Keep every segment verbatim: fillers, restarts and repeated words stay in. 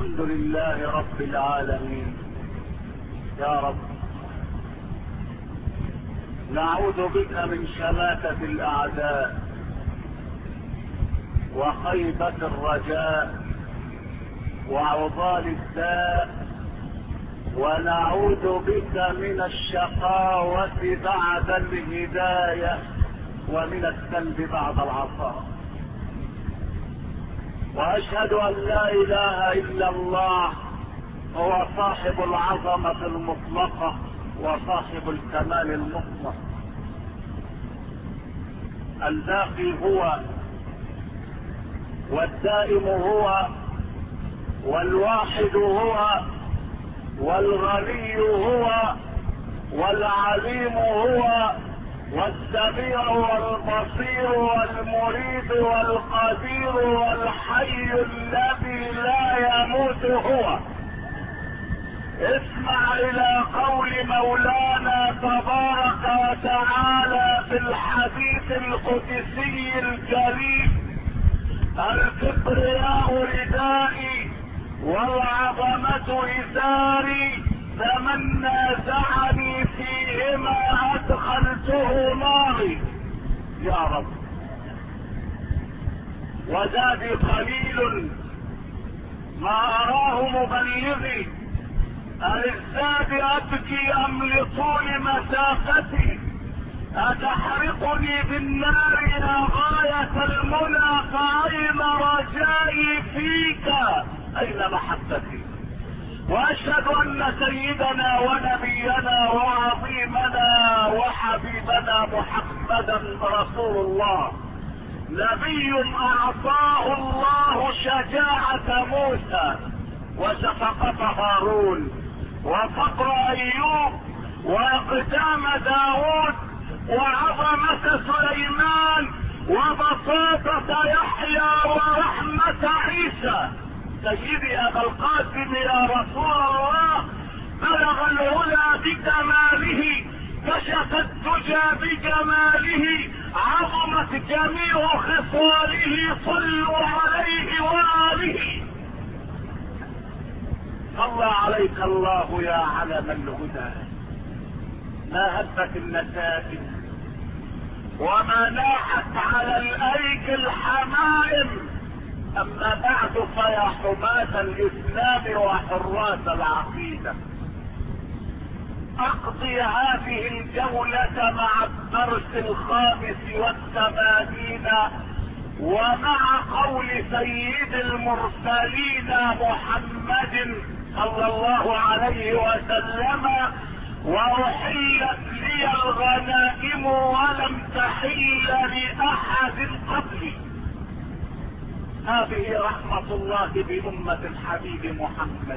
الحمد لله رب العالمين. يا رب نعوذ بك من شماتة الأعداء وخيبة الرجاء وعضال الداء، ونعوذ بك من الشقاوة بعد الهداية ومن السلب بعد العطاء. وأشهد أن لا إله إلا الله هو صاحب العظمة المطلقة وصاحب الكمال المطلق. الباقي هو والدائم هو والواحد هو والغني هو والعليم هو والسميع والبصير والمريد والقدير والحي الذي لا يموت هو. اسمع الى قول مولانا تبارك وتعالى في الحديث القدسي الكريم: الكبرياء ردائي والعظمة إزاري، فمن نازعني فيهما أدخلته ناري. يا رب وزادي قليل ما أراه مبلغي، أللزاد أبكي أم لطول مسافتي؟ أتحرقني بالنار يا غاية المنى، فأين رجائي فيك؟ أين محبتي؟ وأشهد أن سيدنا ونبينا وعظيمنا وحبيبنا محمدا رسول الله، نبي أعطاه الله شجاعة موسى وشفقة هارون وفقر أيوب وإقدام داود وعظمة سليمان وبساطة يحيى ورحمة عيسى. سيدي أبا القاسم يا رسول الله، بلغ العلا بكماله، كشف الدجى بجماله، عظمت جميع خصاله، صلوا عليه وآله. صلى عليك الله يا علم الهدى، ما هبت النسائم وما ناحت على الايك الحمائم. اما بعد فيا حماة الاسلام وحراس العقيدة، اقضي هذه الجولة مع الدرس الخامس والثمانين ومع قول سيد المرسلين محمد صلى الله عليه وسلم: وأحلت لي الغنائم ولم تحل لأحد قبلي. هذه رحمة الله بأمة الحبيب محمد.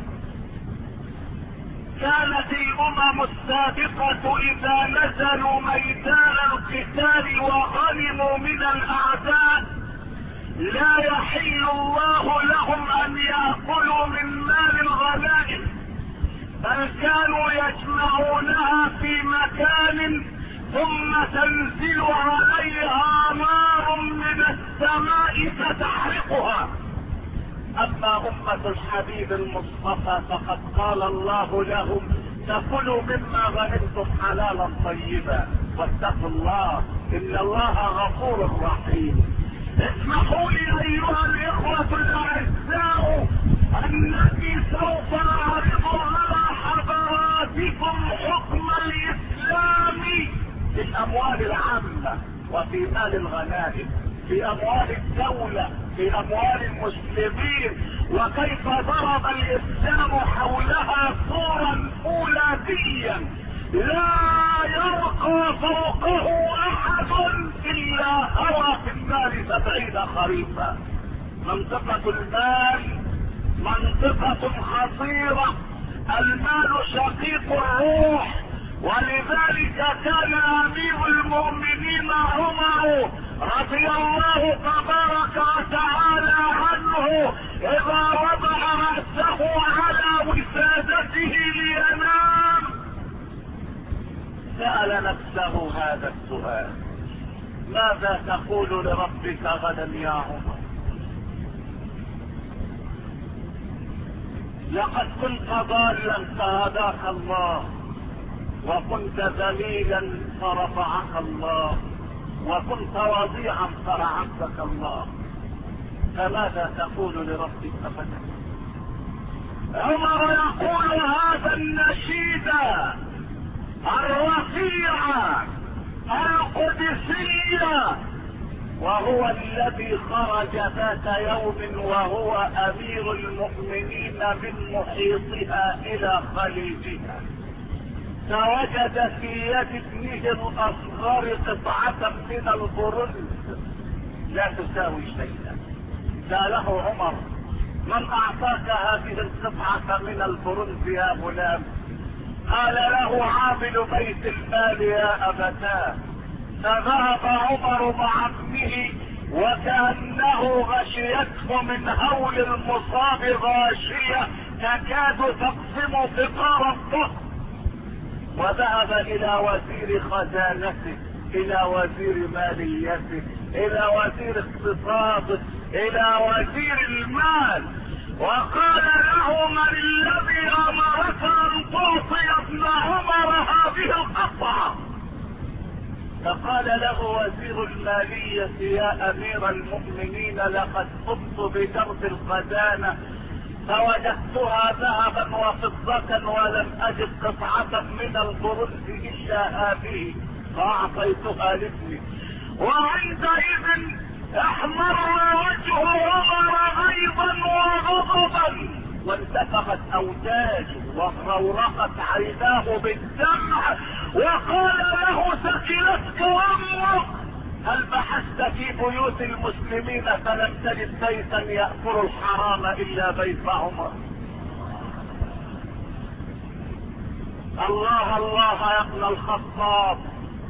كانت الأمم السابقة إذا نزلوا ميدان القتال وغنموا من الأعداء لا يحل الله لهم أن يأكلوا من مال الغنائم، بل كانوا يجمعونها في مكان ثم تنزل عليها نار من السماء فتحرقها. اما امة الحبيب المصطفى فقد قال الله لهم: فكلوا مما غنمتم حلالا طيبا واتقوا الله ان الله غفور رحيم. اسمحوا لي ايها الاخوة الاعزاء انني سوف اعرض على حضراتكم حكم الاسلام في الاموال العامة وفي مال الغنائم، في اموال الدولة، في اموال المسلمين، وكيف ضرب الاسلام حولها سورا فولاذيا لا يرقى فوقه احد الا هوى في النار سبعين خريفا. منطقة المال منطقة خطيرة، المال شقيق الروح، ولذلك كان امير المؤمنين عمر رضي الله تبارك وتعالى عنه اذا وضع رأسه على وسادته لينام سأل نفسه هذا السؤال: ماذا تقول لربك غدا يا عمر؟ لقد كنت ضالا فهداك الله، وكنت ذليلا فرفعك الله، وكنت وضيعا فرعبك الله. فماذا تقول لربك ابدا؟ عمر يقول هذا النشيد الرفيع القدسي، وهو الذي خرج ذات يوم وهو امير المؤمنين من محيطها الى خليجها، فوجد في يد ابنه الاصغر قطعة من البرنس لا تساوي شيئا. سأله عمر: من اعطاك هذه القطعة من البرنس يا غلام؟ قال له: عامل بيت المال يا ابتاه. فذهب عمر مع ابنه وكأنه غشيته من هول المصاب غاشية تكاد تقسم فقار الظهر، وذهب الى وزير خزانته، الى وزير ماليته، الى وزير اقتصاده، الى وزير المال، وقال له: من الذي امرك ان تعطي ابن عمر هذه القطعة؟ فقال له وزير المالية: يا امير المؤمنين، لقد قمت بدرس الخزانة فوجدتها ذهبا وفضة ولم اجد قطعة من البرنس الا هذه، فاعطيتها لابني. وعندئذ احمر وجه عمر غيظا وغضبا، وانتفخت اوتاجه وخورقت عيناه بالدمع، وقال له: ثكلتك امك، هل بحثت في بيوت المسلمين فلم تجد بيتا يأكل الحرام الا بيت عمر؟ الله الله يا ابن الخطاب،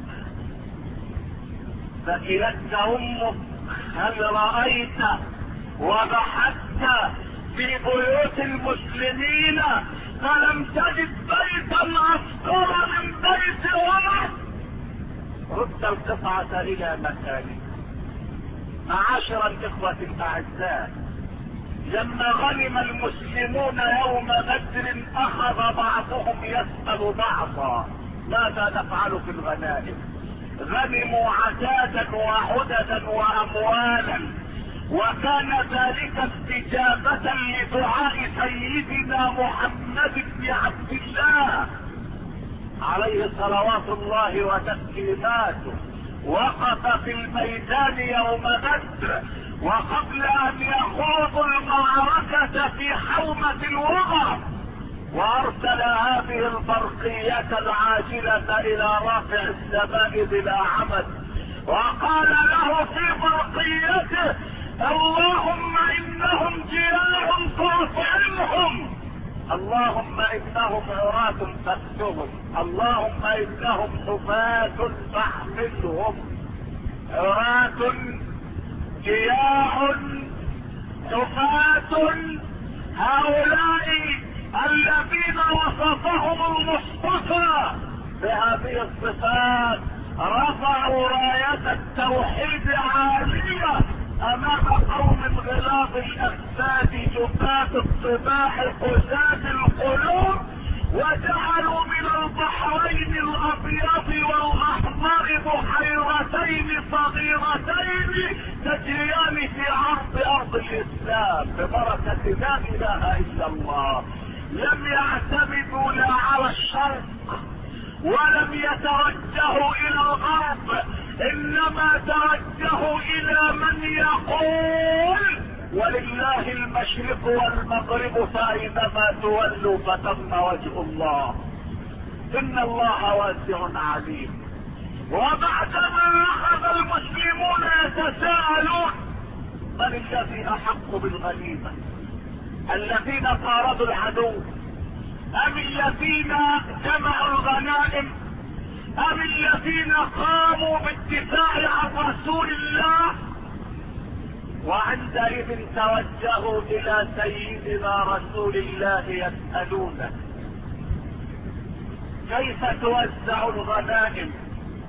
ثكلتك امك، هل رأيت وبحثت في بيوت المسلمين فلم تجد بيتا اصغر من بيت عمر؟ رد القطعة الى مكانه. معاشر الاخوة الاعزاء، لما غنم المسلمون يوم بدر اخذ بعضهم يسأل بعضا: ماذا نفعل في الغنائم؟ غنموا عتادا وعددا واموالا، وكان ذلك استجابة لدعاء سيدنا محمد بن عبد الله عليه صلوات الله وتسليماته. وقف في الميدان يوم بدر، وقبل ان يخوضوا المعركة في حومة الوغى، وارسل هذه البرقية العاجلة الى رافع السماء بلا عمد، وقال له في برقيته: اللهم انهم جياع فاطعمهم، اللهم انهم عراة فاكسهم، اللهم انهم حفاة فاحملهم. عراة جياع حفاة، هؤلاء الذين وصفهم المصطفى بهذه الصفات رفعوا راية التوحيد عالية امام قوم غلاظ الاجساد جفاة الصباح قساة القلوب، وجعلوا من البحرين الابيض والاحمر بحيرتين صغيرتين تجريان في عرض ارض الاسلام ببركة لا اله الا الله. لم يعتمدوا لا على الشرق ولم يتوجهوا الى الغرب، انما توجهوا الى من يقول: ولله المشرق والمغرب فاينما تولوا فتم وجه الله. ان الله واسع عليم. وبعدما اخذ المسلمون يتساءلون: من الذي احق بالغنيمة؟ الذين طاردوا العدو ام الذين جمعوا الغنائم ام الذين قاموا بالدفاع عن رسول الله؟ وعندئذ توجهوا الى سيدنا رسول الله يسألونه: كيف توزع الغنائم؟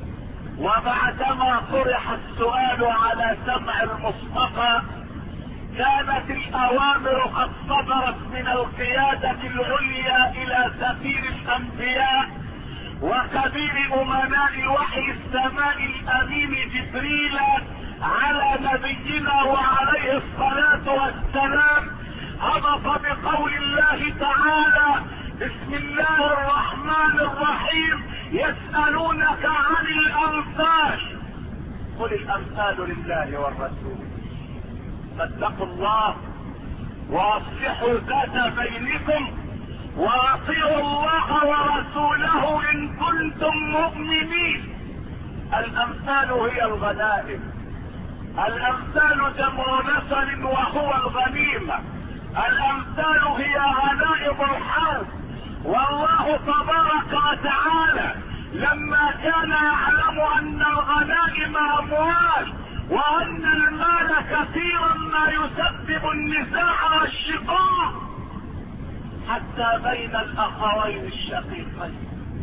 وبعدما طرح السؤال على سمع المصطفى كانت الاوامر قد صدرت من القيادة العليا الى سفير الانبياء وكبير امناء وحي السماء الامين جبريل على نبينا وعليه الصلاة والسلام، هبط بقول الله تعالى: بسم الله الرحمن الرحيم، يسألونك عن الأنفال، قل الأنفال لله والرسول، فاتقوا الله واصلحوا ذات بينكم واطيعوا الله ورسوله ان كنتم مؤمنين. الأنفال هي الغنائم، الأمثال جمع نسل وهو الغنيمة، الأمثال هي غنائم الحرب. والله تبارك وتعالى لما كان يعلم ان الغنائم اموال وان المال كثيرا ما يسبب النزاع والشقاق حتى بين الاخوين الشقيقين،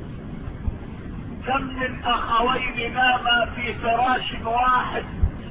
كم من اخوين ناما في فراش واحد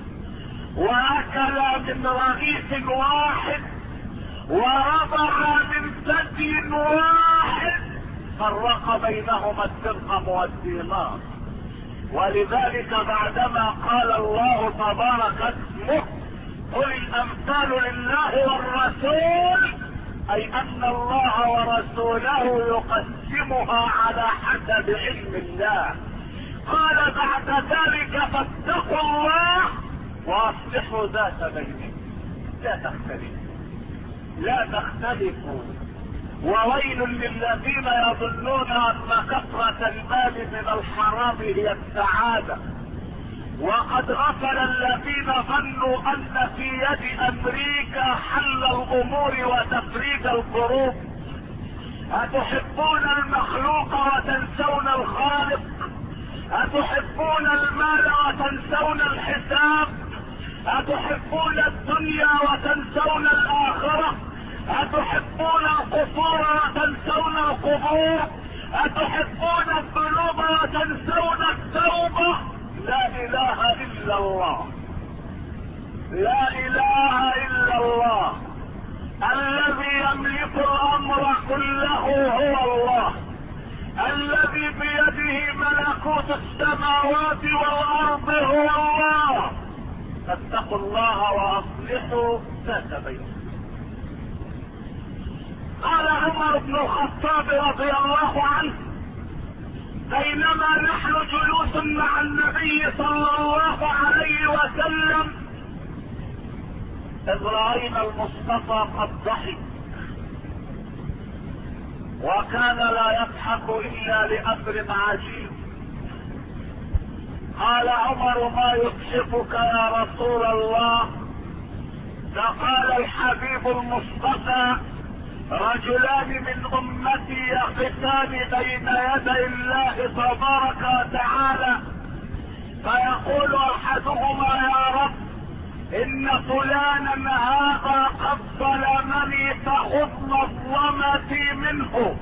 واكلا من رغيف واحد ورضع من ثدي واحد، فرق بينهما الدرهم والدينار. ولذلك بعدما قال الله تبارك اسمه: قل الأمثال لله والرسول، اي ان الله ورسوله يقسمها على حسب علم الله. قال بعد ذلك: فاتقوا الله واصلحوا ذات بينكم. لا تختلفوا لا تختلفوا وويل للذين يظنون ان كثرة المال من الحرام هي السعادة، وقد غفل الذين ظنوا ان في يد امريكا حل الامور وتفريج الكروب. اتحبون المخلوق وتنسون الخالق؟ اتحبون المال وتنسون الحساب؟ اتحبون الدنيا وتنسون الاخرة؟ اتحبون القصور وتنسون القبور؟ اتحبون الذنوب وتنسون التوبة؟ لا اله الا الله، لا اله الا الله. الذي يملك الامر كله هو الله، الذي بيده ملكوت السماوات والارض هو الله. فاتقوا الله واصلحوا ذات بينكم. قال عمر بن الخطاب رضي الله عنه: بينما نحن جلوس مع النبي صلى الله عليه وسلم اذ راينا المصطفى قد ضحك، وكان لا يضحك الا لامر عجيب. قال عمر: ما يضحكك يا رسول الله؟ فقال الحبيب المصطفى: رجلان من امتي يقفان بين يدي الله تبارك وتعالى، فيقول احدهما: يا رب ان فلانا هذا قد ظلمني فخذ مظلمتي منه.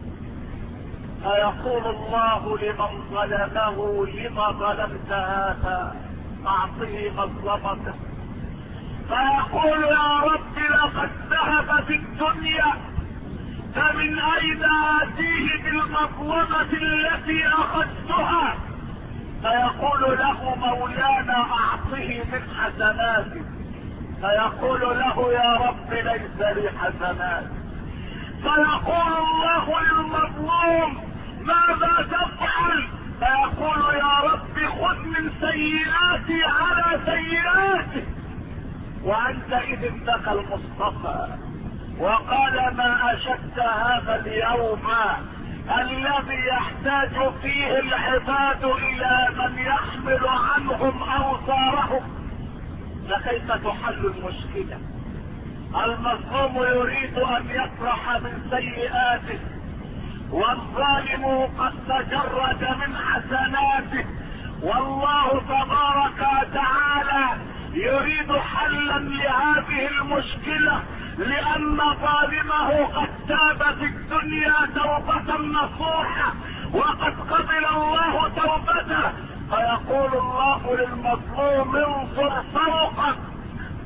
فيقول الله لمن ظلمه: لما ظلمت هذا؟ اعطه مظلمته. فيقول: يا رب لقد ذهب في الدنيا، فمن اين اتيه بالمظلمة التي اخذتها؟ فيقول له مولانا: اعطه من حسناته. فيقول له: يا رب ليس لي حسنات. فيقول الله للمظلوم: ماذا تفعل؟ فيقول: يا رب خذ من سيئاتي على سيئاتي. وانت اذ لك المصطفى. وقال: ما اشد هذا اليوم الذي يحتاج فيه العباد الى من يحمل عنهم اوزارهم. فكيف تحل المشكلة؟ المظلوم يريد ان يفرح من سيئاته، والظالم قد تجرد من حسناته، والله تبارك وتعالى يريد حلا لهذه المشكلة، لان ظالمه قد تاب في الدنيا توبة نصوحة وقد قبل الله توبته. فيقول الله للمظلوم: انظر فوقك.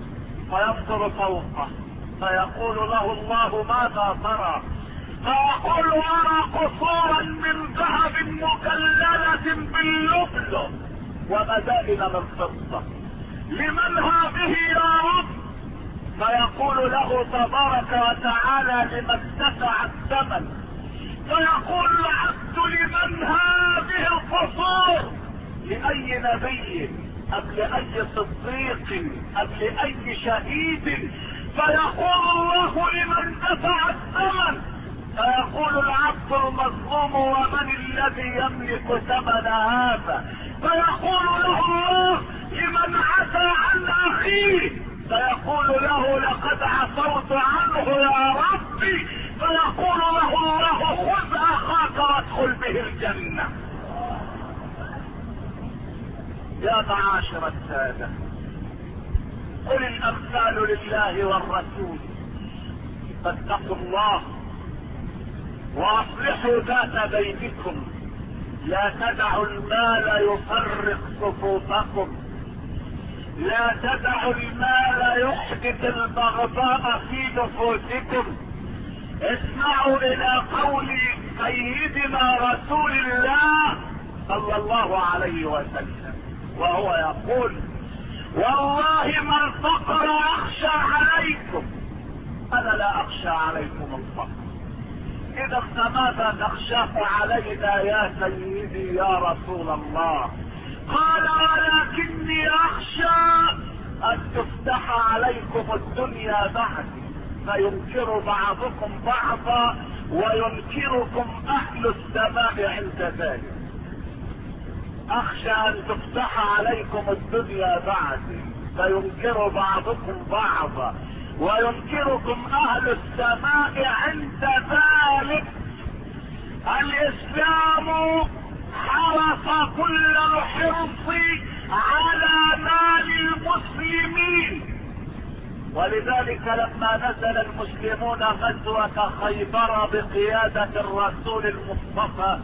فينظر فوقه فيقول له الله ماذا ترى؟ فيقول ارى قصورا من ذهب مكللة باللؤلؤ ومدائن من فضة. لمن هذه يا رب؟ فيقول له تبارك وتعالى لمن دفع الثمن. فيقول العبد لمن هذه القصور؟ لأي نبي أم لأي صديق أم لأي شهيد؟ فيقول الله لمن دفع الثمن. فيقول العبد المظلوم ومن الذي يملك ثمن هذا؟ فيقول له الله لمن عفى عن اخيه. فيقول له لقد عفوت عنه يا ربي. فيقول له الله خذ اخاك وادخل به الجنة. يا معاشر السادة، قل الامثال لله والرسول فاتقوا الله واصلحوا ذات بينكم. لا تدعوا المال يفرق صفوفكم. لا تدعوا المال يحدث البغضاء في نفوسكم. اسمعوا الى قول سيدنا رسول الله صلى الله عليه وسلم وهو يقول والله ما الفقر اخشى عليكم. انا لا اخشى عليكم الفقر. اذا فماذا تخشاه علينا يا سيدي يا رسول الله؟ قال ولكني اخشى ان تفتح عليكم الدنيا بعدي فينكر بعضكم بعضا وينكركم اهل السماء عند ذلك. اخشى ان تفتح عليكم الدنيا بعدي فينكر بعضكم بعضا وينكركم اهل السماء عند ذلك. الاسلام حرص كل الحرص على مال المسلمين، ولذلك لما نزل المسلمون غزوة خيبر بقيادة الرسول المصطفى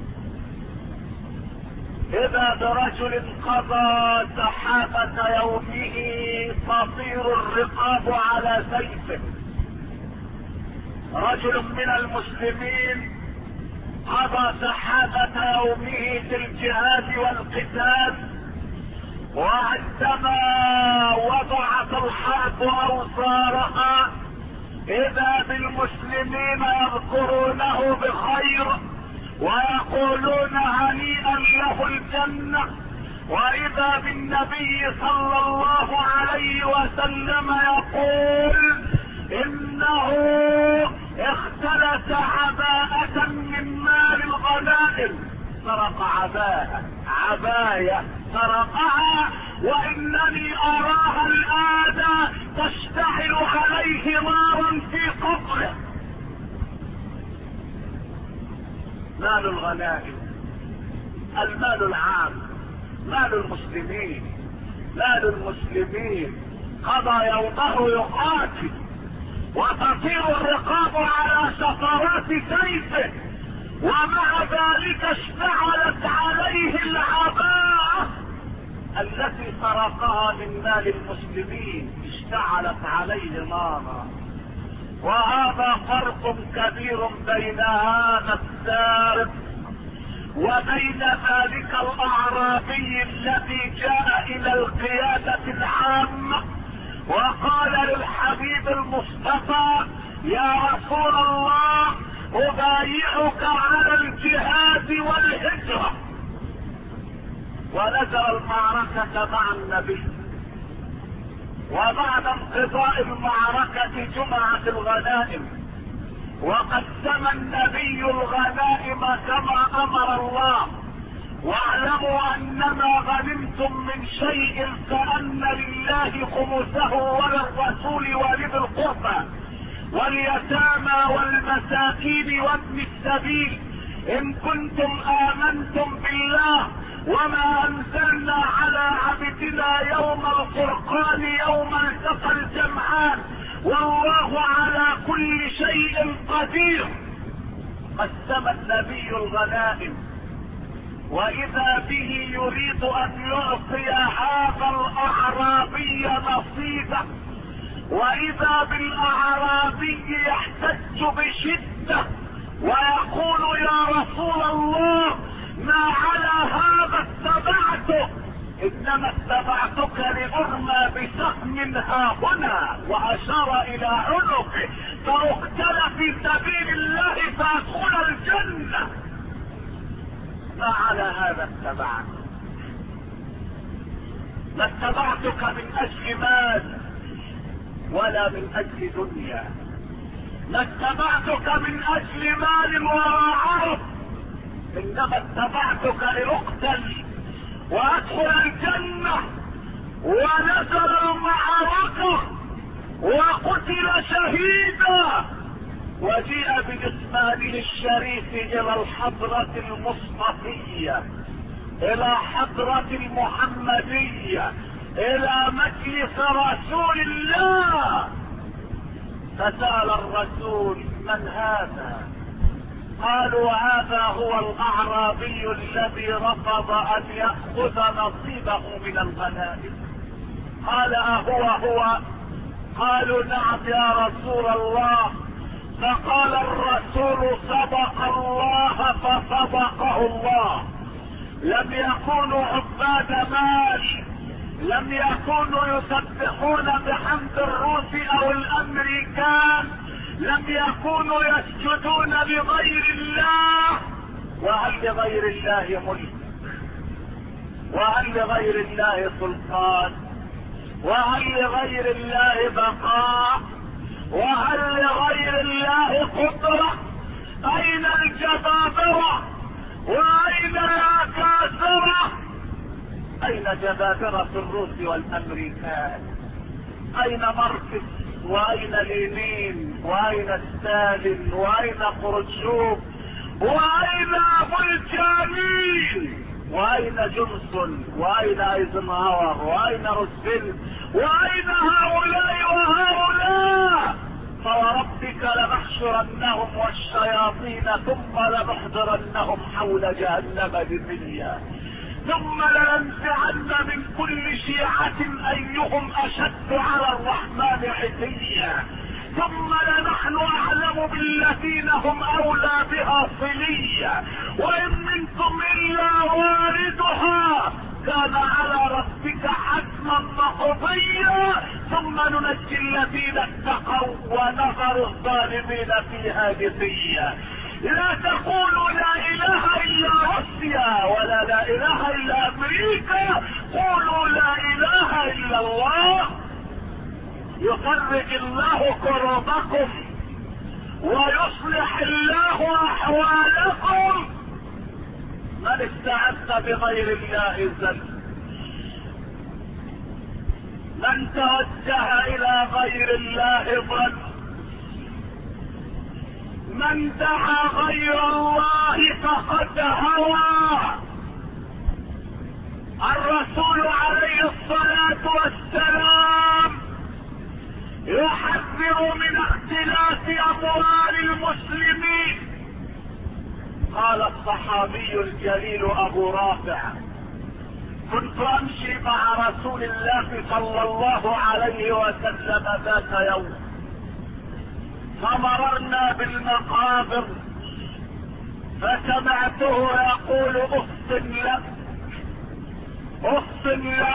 اذا برجل قضى سحابة يومه تطير الرقاب على سيفه. رجل من المسلمين قضى سحابة يومه في الجهاد والقتال، وعندما وضعت الحرب اوزارها اذا بالمسلمين يذكرونه بخير ويقولون هنيئا له الجنة، واذا بالنبي صلى الله عليه وسلم يقول انه اختلس عباءة من مال الغنائم. سرق عباءة عباية سرقها وانني اراها الان تشتعل عليه نارا في قبره. مال الغنائم، المال العام، مال المسلمين، مال المسلمين قضى يومه يقاتل وتطير الرقاب على شفرات سيفه، ومع ذلك اشتعلت عليه العباءة التي سرقها من مال المسلمين، اشتعلت عليه نارا. وهذا فرق كبير بين هذا السارق وبين ذلك الاعرابي الذي جاء الى القيادة العامة وقال للحبيب المصطفى يا رسول الله ابايعك على الجهاد والهجرة. ونزل المعركة مع النبي، وبعد انقضاء المعركة جمعت الغنائم وقسم النبي الغنائم كما امر الله. واعلموا انما غنمتم من شيء فان لله خمسه وللرسول ولذي القربى واليتامى والمساكين وابن السبيل ان كنتم امنتم بالله وما انزلنا على عبدنا يوم الفرقان يوم التقى الجمعان والله على كل شيء قدير. قسم النبي الغنائم واذا به يريد ان يعطي هذا الاعرابي نصيبه واذا بالاعرابي يحتج بشدة ويقول يا رسول الله ما على هذا اتبعته، انما اتبعتك لارمى بسهم ها هنا، واشار الى عنقه فاقتل في سبيل الله فادخل الجنة. ما على هذا اتبعك، ما اتبعتك من اجل مال ولا من اجل دنيا، ما اتبعتك من اجل مال ولا عرض، انما اتبعتك لاقتل وادخل الجنة. ونزل المعركة وقتل شهيدا، وجيء بجسمانه الشريف الى الحضرة المصطفية، الى حضرة المحمدية، الى مجلس رسول الله. فسأل الرسول من هذا؟ قالوا هذا هو الاعرابي الذي رفض ان يأخذ نصيبه من الغنائم. قال اهو هو؟ قالوا نعم يا رسول الله. فقال الرسول صدق الله فصدقه الله. لم يكونوا عباد مال، لم يكونوا يسبحون بحمد الروس او الامريكان، لم يكونوا يسجدون لغير الله. وهل لغير الله ملك؟ وهل لغير الله سلطان؟ وهل لغير الله بقاء؟ وهل لغير الله قدرة؟ اين الجبابرة واين الاكاسرة؟ اين جبابرة الروس والامريكان؟ اين ماركس واين لينين واين ستالين واين خروشوف واين بولشافيك واين جونسون واين ايزنهاور واين روزفلت واين هؤلاء وهؤلاء؟ فوربك لنحشرنهم والشياطين ثم لنحضرنهم حول جهنم جثيا، ثم لننزعن من كل شيعة ايهم اشد على الرحمن عتيا، ثم لنحن اعلم بالذين هم اولى بها صليا، وان منكم الا واردها كان على ربك حتما مقضيا، ثم ننجي الذين اتقوا ونذر الظالمين فيها جثيا. لا تقولوا لا اله الا روسيا ولا لا اله الا امريكا، قولوا لا اله الا الله. يفرج الله كروبكم ويصلح الله احوالكم. من استعذ بغير الله زل، من توجه الى غير الله ضل، من دعا غير الله فقد هوى. الرسول عليه الصلاة والسلام يحذر من اختلاف اموال المسلمين. قال الصحابي الجليل ابو رافع: كنت امشي مع رسول الله صلى الله عليه وسلم ذات يوم، فمررنا بالمقابر فسمعته يقول اف لك اف لك،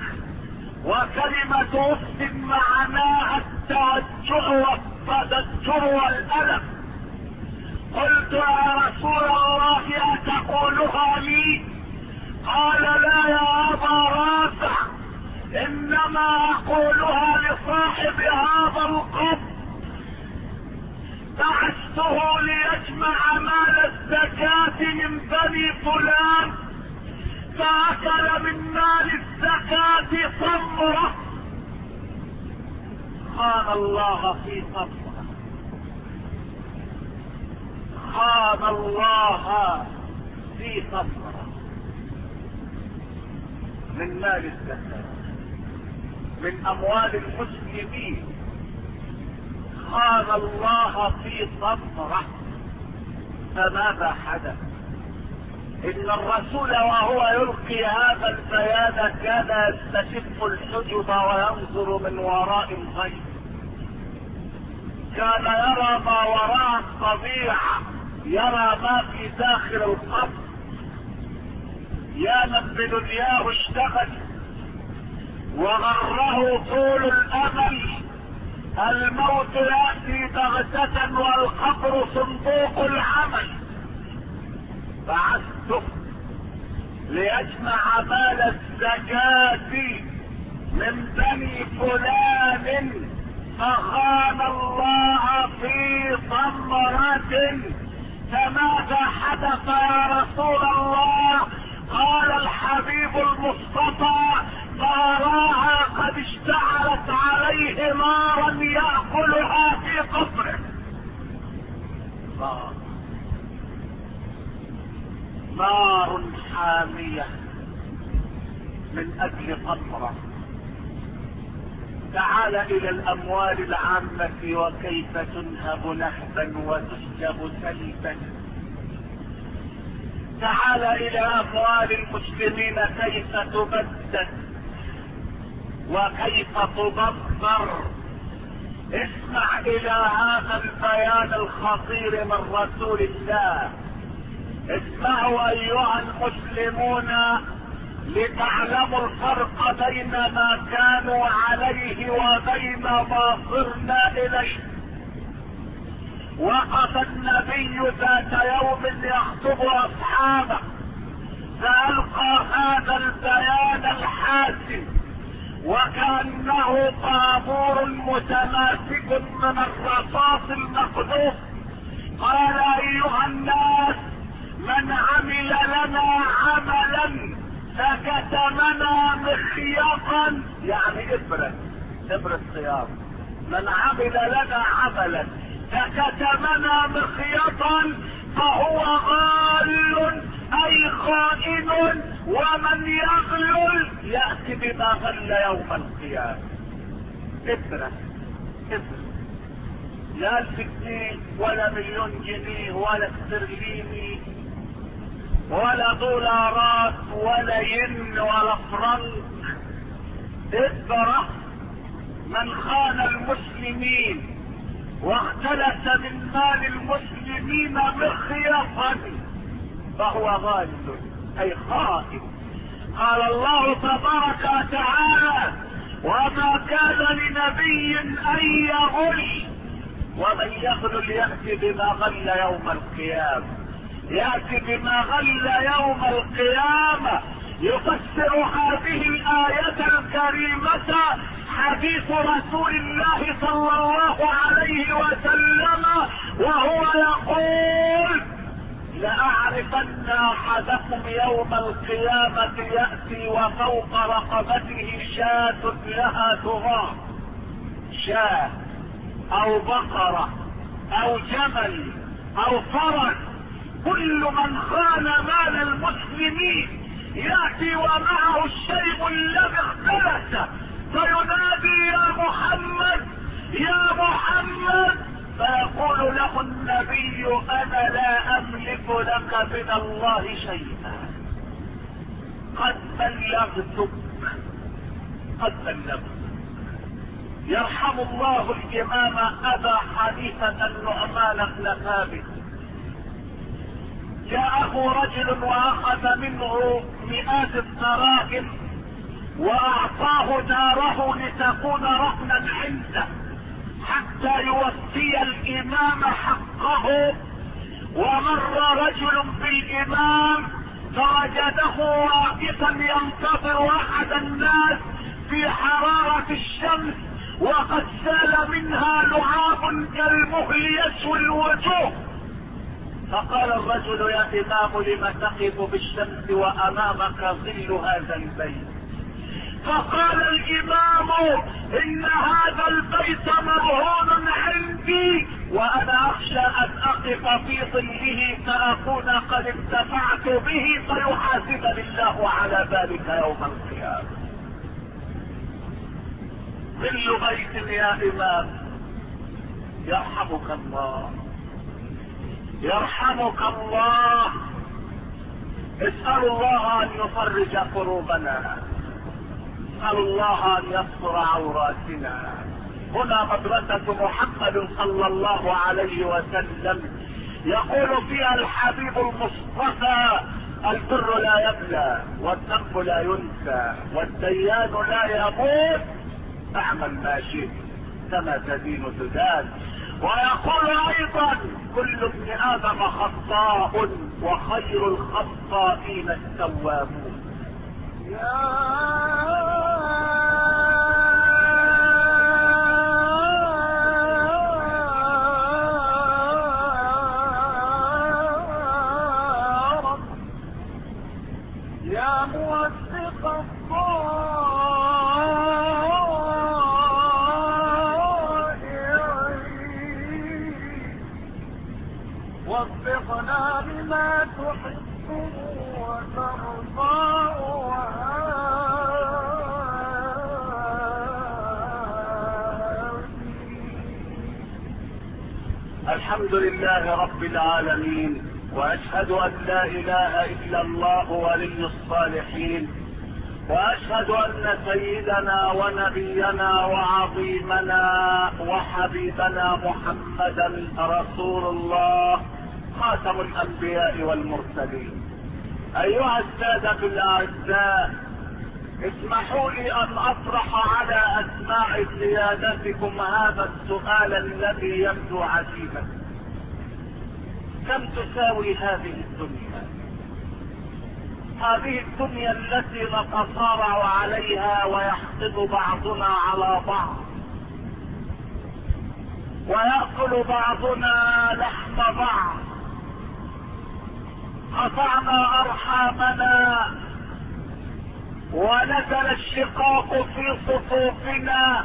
وكلمة اف معناها التوجع والتضجر والألم. قلت يا رسول الله أتقولها لي؟ قال لا يا أبا رافع، إنما أقولها لصاحب هذا القبر، بعثته ليجمع مال الزكاة من بني فلان، فأكل من مال الزكاة صمرة، خان الله في صمرة، خان الله في صمرة من مال الزكاة، من أموال المسلمين، خان الله في صمرة. فماذا حدث؟ ان الرسول وهو يلقي هذا البيان كان يستشف الحجب وينظر من وراء الغيب، كان يرى ما وراء الطبيعة، يرى ما في داخل القبر. يا من بدنياه اشتغل وغره طول الامل، الموت يأتي بغتة والقبر صندوق العمل. بعثته ليجمع مال الزكاة من بني فلان، فخان الله في ثمرة. فماذا حدث يا رسول الله؟ قال الحبيب المصطفى: فأراها قد اشتعلت عليه نارا يأكلها في قبره. نار نار حامية من أجل قطرة. تعال إلى الأموال العامة وكيف تنهب نهبا وتسلب سلبا. تعال إلى أموال المسلمين كيف تبدد وكيف تبذر. اسمع إلى هذا البيان الخطير من رسول الله. اسمعوا أيها المسلمون لتعلموا الفرق بين ما كانوا عليه وبين ما صرنا إليه. وقف النبي ذات يوم يخطب أصحابه فألقى هذا البيان الحاسم وكأنه طابور متماسك من الرصاص المقذوف. قال: أيها الناس، من عمل لنا عملا فكتمنا مخيطا، يعني إبرة إبرة خياط، من عمل لنا عملا فكتمنا مخيطا فهو غال أي خائن، ومن يغلل يأتي بما غل يوم القيامة. إبرة إبرة، لا ألف جنيه ولا مليون جنيه ولا استرليني ولا دولارات ولا ين ولا فرنك. إبرة. من خان المسلمين واختلس من مال المسلمين مخيطا فهو غال أي خائن. قال الله تبارك وتعالى: وما كان لنبي أن يغل، ومن يغل يأتي بما غل يوم القيامة. يأتي بما غل يوم القيامة. يفسر هذه الآية الكريمة حديث رسول الله صلى الله عليه وسلم وهو يقول: لأعرفن أحدكم يوم القيامة يأتي وفوق رقبته شاة لها ثغار، شاة أو بقرة أو جمل أو فرس. كل من خان مال المسلمين يأتي ومعه الشيء الذي اختلس، فينادي: يا محمد يا محمد، فيقول له النبي: أنا لا أملك لك من الله شيئا، قد بلغتك قد بلغتك. يرحم الله الإمام أبا حنيفة النعمان بن ثابت. جاءه رجل وأخذ منه مئات الدراهم وأعطاه داره لتكون رهنا عنده حتى يوفي الإمام حقه. ومر رجل بالإمام فوجده واقفا ينتظر أحد الناس في حرارة الشمس وقد سال منها لعاب كالمهل يسوي الوجوه. فقال الرجل: يا إمام، لم تقف بالشمس وأمامك ظل هذا البيت؟ فقال الإمام: إن هذا البيت مرهون عندي وأنا أخشى أن أقف في ظله فأكون قد انتفعت به فيحاسبني الله على ذلك يوم القيامة. ظل بيت يا إمام. يرحمك الله يرحمك الله. اسأل الله أن يفرج كروبنا، اسأل الله أن يستر عوراتنا، هنا مدرسة محمد صلى الله عليه وسلم، يقول فيها الحبيب المصطفى: البر لا يبلى، والذنب لا ينسى، والديان لا يموت، اعمل ما شئت كما تدين تدان. ويقول ايضا: كل ابن ادم خطاء وخير الخطائين التوابون. يا وفقنا بما تحب وترضى. الحمد لله رب العالمين، واشهد ان لا اله الا الله ولي الصالحين، واشهد ان سيدنا ونبينا وعظيمنا وحبيبنا محمدا رسول الله خاتم الانبياء والمرسلين. ايها السادة الاعزاء، اسمحوا لي ان اطرح على اسماع سيادتكم هذا السؤال الذي يبدو عجيبا: كم تساوي هذه الدنيا؟ هذه الدنيا التي نتصارع عليها ويحقد بعضنا على بعض، ويأكل بعضنا لحم بعض، قطعنا ارحامنا ونزل الشقاق في صفوفنا،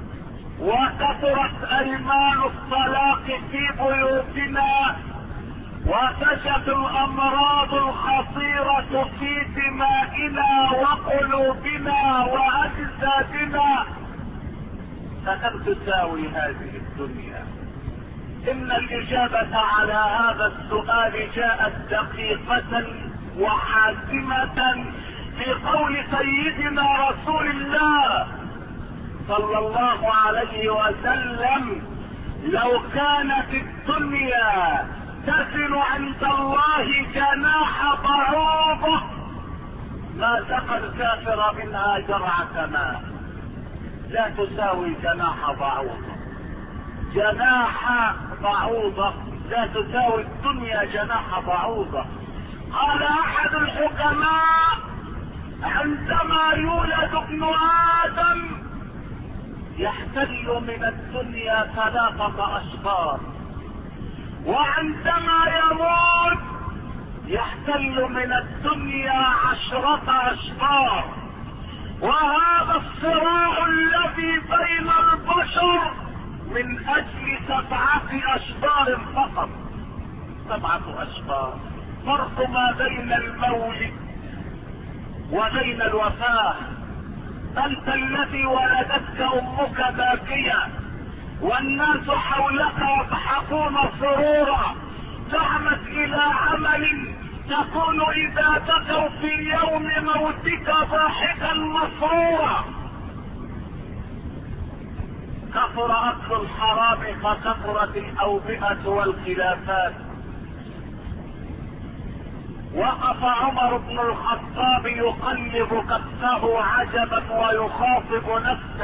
وكثرت ايمان الطلاق في بيوتنا، وفشت الامراض الخطيرة في دمائنا وقلوبنا واجسادنا. فكم تساوي هذه الدنيا؟ ان الاجابة على هذا السؤال جاءت دقيقة وحاسمة في قول سيدنا رسول الله صلى الله عليه وسلم: لو كانت الدنيا تزن عند الله جناح بعوضة ما سقى الكافر منها جرعة ماء. لا تساوي جناح بعوضة، جناح بعوضة لا تساوي الدنيا جناح بعوضة. قال احد الحكماء: عندما يولد ابن ادم يحتل من الدنيا ثلاثة اشبار، وعندما يموت يحتل من الدنيا عشرة اشبار. وهذا الصراع الذي بين البشر من اجل سبعة اشبار فقط، سبعة اشبار، فرق ما بين المولد وبين الوفاة. انت الذي ولدتك امك باكية والناس حولك يضحكون سرورا، تعمد الى عمل تكون اذا بكوا في يوم موتك ضاحكا مسرورا. كثر اكل الحرام فكثرت الاوبئة والخلافات. وقف عمر بن الخطاب يقلب كفه عجبا ويخاطب نفسه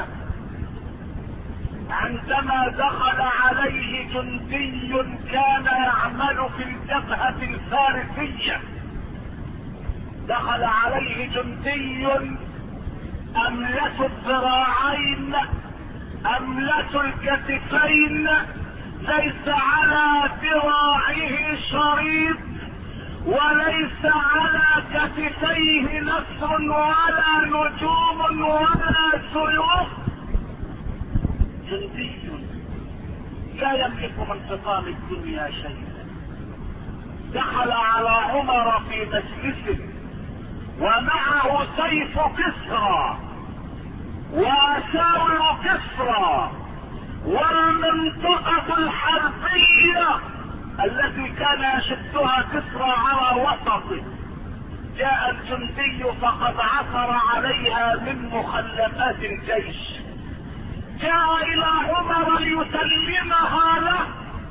عندما دخل عليه جندي كان يعمل في الجبهة الفارسية. دخل عليه جندي املة الذراعين املة الكتفين، ليس على ذراعه شريط وليس على كتفيه نسر ولا نجوم ولا سيوف. جندي لا يملك من خطام الدنيا شيئا. دخل على عمر في مجلسه ومعه سيف كسرى واساور كسرى والمنطقة الحربية التي كان يشدها كسرى على وسطه. جاء الجندي فقد عثر عليها من مخلفات الجيش، جاء الى عمر ليسلمها له،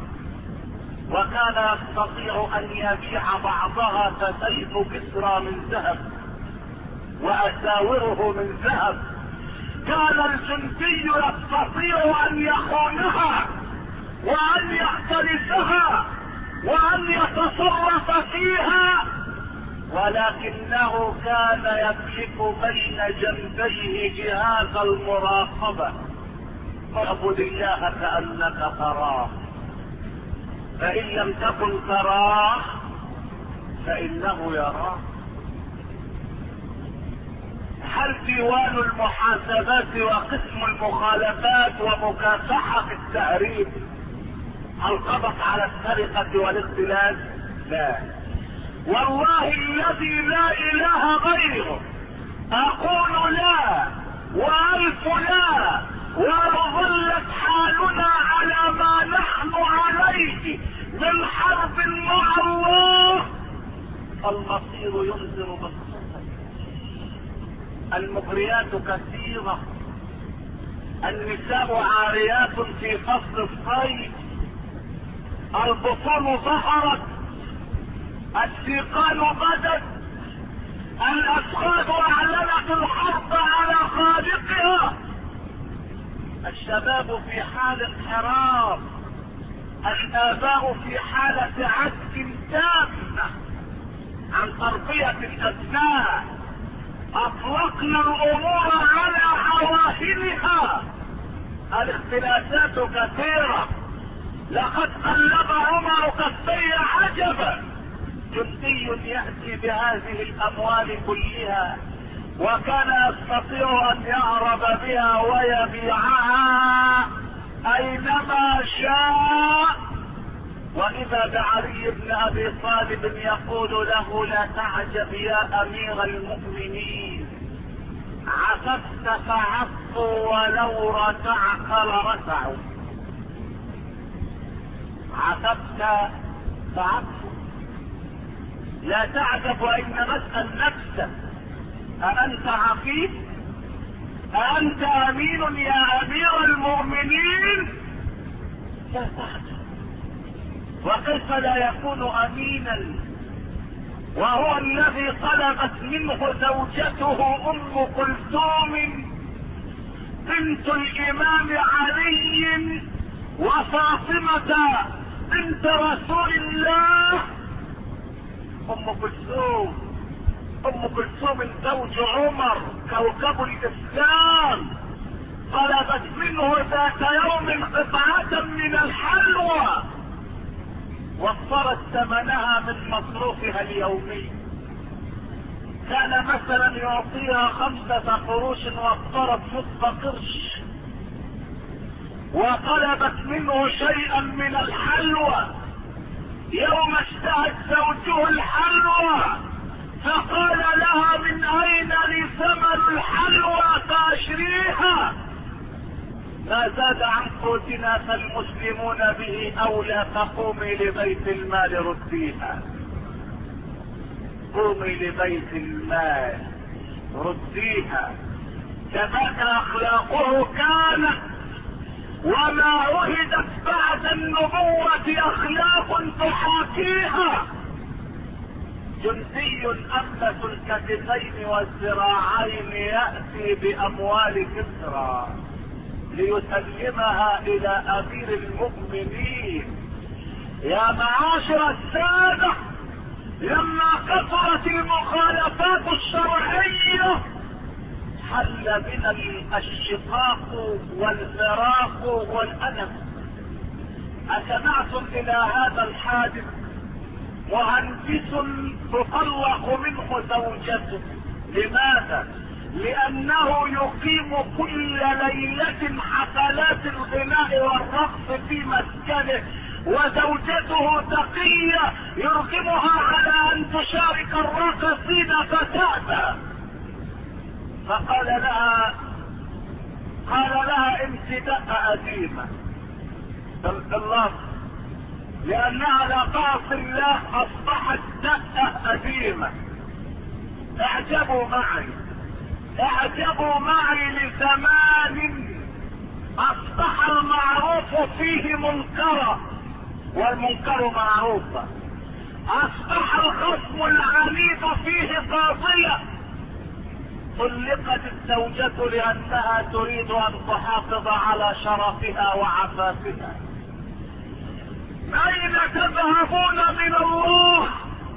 وكان يستطيع ان يبيع بعضها فسيف كسرى من ذهب واساوره من ذهب. كان الجندي يستطيع ان يخونها وان يختلسها وان يتصرف فيها، ولكنه كان يملك بين جنبيه جهاز المراقبة. اعبد الله كأنك تراه، فإن لم تكن تراه فإنه يراه. هل ديوان المحاسبات وقسم المخالفات ومكافحة التهريب هل قضت على السرقة والاختلاس؟ لا، والله الذي لا اله غيره اقول لا والف لا، ولو ظلت حالنا على ما نحن عليه من حرب مع الله المصير ينذر بالخطر. المغريات كثيرة، النساء عاريات في فصل الصيف، البطون ظهرت، السيقان بدت، الأسخاد اعلنت الحرب على خالقها، الشباب في حال انحراف، الآباء في حالة عجز تامة عن تربية الأبناء، أطلقنا الأمور على عواهنها. الاختلافات كثيرة. لقد قلب عمر كفي عجبا، جندي يأتي بهذه الأموال كلها وكان يستطيع أن يهرب بها ويبيعها أينما شاء، وإذا بعلي بن أبي طالب يقول له لا تعجب يا أمير المؤمنين، عففت فعفوا ولو رتعك لرتعوا. عففت فعفوا، لا تعجب وإن مسأل نفسك، أأنت عفيف؟ أأنت أمين يا أمير المؤمنين؟ لا تعجب. وكيف لا يكون أمينا وهو الذي طلبت منه زوجته أم كلثوم بنت الإمام علي وفاطمة بنت رسول الله. أم كلثوم أم كلثوم زوج عمر كوكب الإسلام طلبت منه ذات يوم قطعة من الحلوى وفرت ثمنها من مصروفها اليومي. كان مثلا يعطيها خمسة قروش وفرت نصف قرش، وطلبت منه شيئا من الحلوى. يوم اشتهت زوجه الحلوى فقال لها من اين لي ثمن الحلوى فاشريها؟ ما زاد عن قوتنا فالمسلمون به اولى، فقومي لبيت المال رديها. قومي لبيت المال رديها. كذاك اخلاقه كانت، وما عهدت بعد النبوة اخلاق تحاكيها. جندي املس الكتفين والذراعين يأتي باموال كسرى ليسلمها الى امير المؤمنين. يا معاشر السادة، لما كثرت المخالفات الشرعية حل بنا الشقاق والفراق والألم. أسمعتم إلى هذا الحادث؟ مهندس تطلق منه زوجته. لماذا؟ لأنه يقيم كل ليلة حفلات الغناء والرقص في مسكنه، وزوجته تقية يرغمها على أن تشارك الراقصين فتأبى. فقال لها قال لها انت دقة قديمة بالله، لأنها لا تعصي الله أصبحت دقة قديمة. اعجبوا معي اعجبوا معي لزمان اصبح المعروف فيه منكرا والمنكر معروفا، اصبح الخصم العنيف فيه قاضية، طلقت الزوجة لانها تريد ان تحافظ على شرفها وعفافها. اين تذهبون من الله؟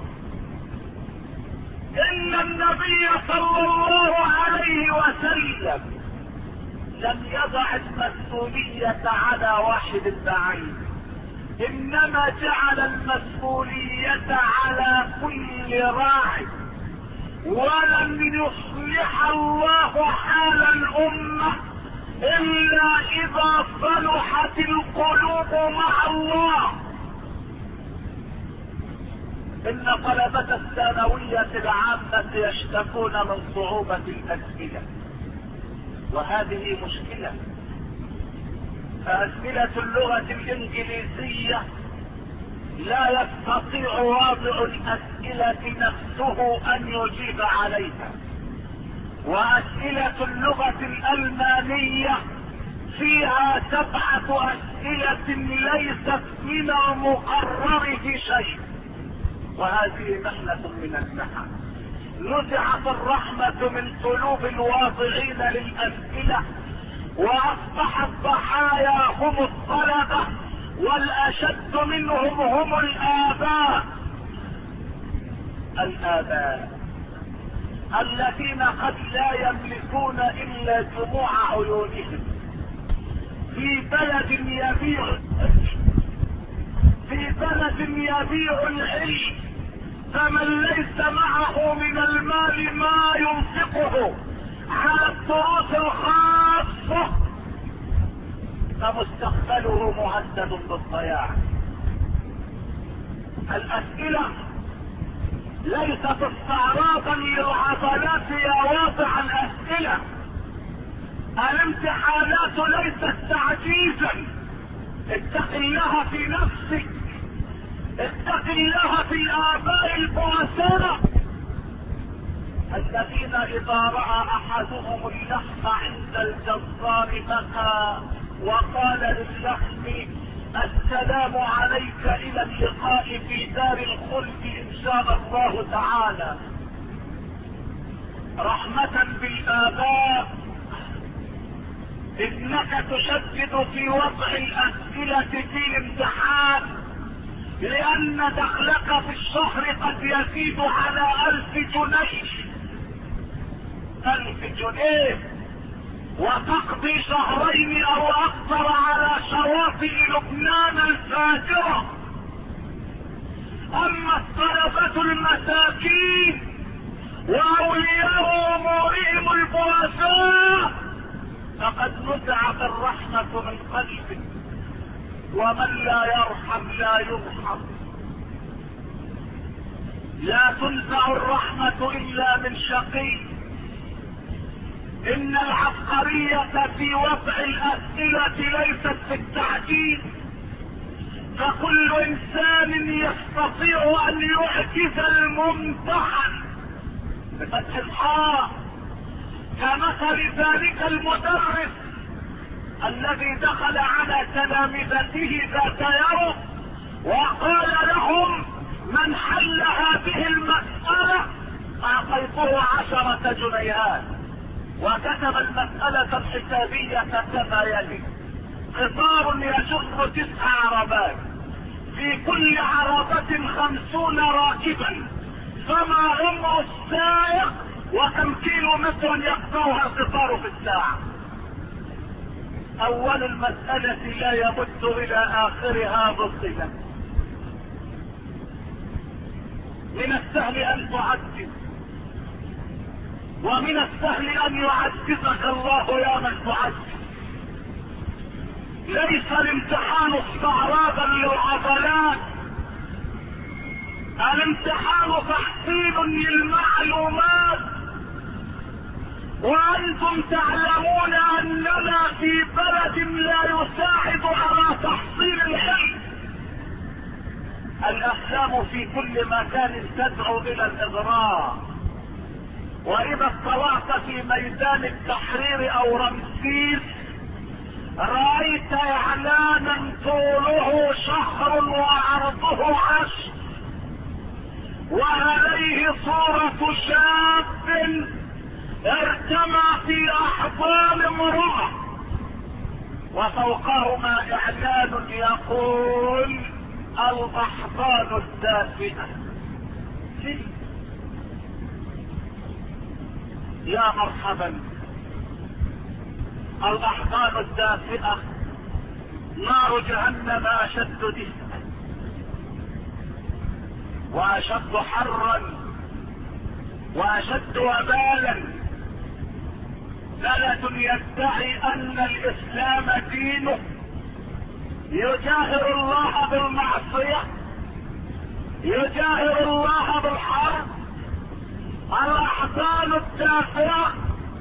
ان النبي صلى الله عليه وسلم لم يضع المسؤولية على واحد بعيد، انما جعل المسؤولية على كل راعي، ولن يصلح الله حال الامة الا اذا صلحت القلوب مع الله. ان طلبة الثانوية العامة يشتكون من صعوبة الاسئلة، وهذه مشكلة. فاسئلة اللغة الانجليزية لا يستطيع واضع الاسئلة نفسه ان يجيب عليها، واسئلة اللغة الالمانية فيها سبعة اسئلة ليست من المقرر في شيء، وهذه محنة من النحو. نزعت الرحمة من قلوب الواضعين للاسئلة، واصبح الضحايا هم الطلبة، والاشد منهم هم الاباء. الاباء الذين قد لا يملكون الا دموع عيونهم في بلد يبيع في بلد يبيع العلم، فمن ليس معه من المال ما ينفقه على الدروس الخاصة فمستقبله مهدد بالضياع. الاسئلة ليست استعراضا للعضلات يا واضع الاسئلة، الامتحانات ليست تعجيزا. اتق الله في نفسك، اتق الله في الاباء البؤساء الذين اذا راى احدهم اللحم عند الجزار بكى وقال للحم السلام عليك الى اللقاء في دار الخلد ان شاء الله تعالى. رحمة بالاباء انك تشدد في وضع الاسئلة في الامتحان، لان دخلك في الشهر قد يزيد على الف جنيه الف جنيه وتقضي شهرين او اكثر على شواطئ لبنان الفاجرة. اما الطلبة المساكين واولياء امورهم البؤساء فقد نزعت الرحمة من قلبه، ومن لا يرحم لا يرحم. لا تنزع الرحمة الا من شقي. ان العبقرية في وضع الاسئلة ليست في التعجيز، فكل انسان يستطيع ان يعجز الممتحن بفتح الحاء، كمثل ذلك المدرس الذي دخل على تلامذته ذات يوم وقال لهم من حل هذه المسألة اعطيته عشرة جنيهات، وكتب المسألة الحسابية كما يلي: قطار يجر تسع عربات، في كل عربة خمسون راكبا، فما عمر السائق وكم كيلو متر يقطعها القطار في الساعة. اول المسألة لا يمد الى اخرها بصلة. من السهل ان تعجز، ومن السهل ان يعجزك الله يا من تعجز. ليس الامتحان استعراضا للعضلات، الامتحان تحصيل للمعلومات. وانتم تعلمون اننا في بلد لا يساعد على تحصيل العلم. الاحلام في كل مكان تدعو الى الاغراء، واذا اطلعت في ميدان التحرير او رمسيس رأيت اعلانا طوله شهر وعرضه عشر وعليه صورة شاب ارتمى في احضان امرأة وفوقهما اعلان يقول الاحضان الدافئة. يا مرحبا، الاحضان الدافئة نار جهنم اشد دفئا واشد حرا واشد وبالا. بلد يدعي ان الاسلام دينه يجاهر الله بالمعصية، يجاهر الله بالحرب. الاحضان الدافئة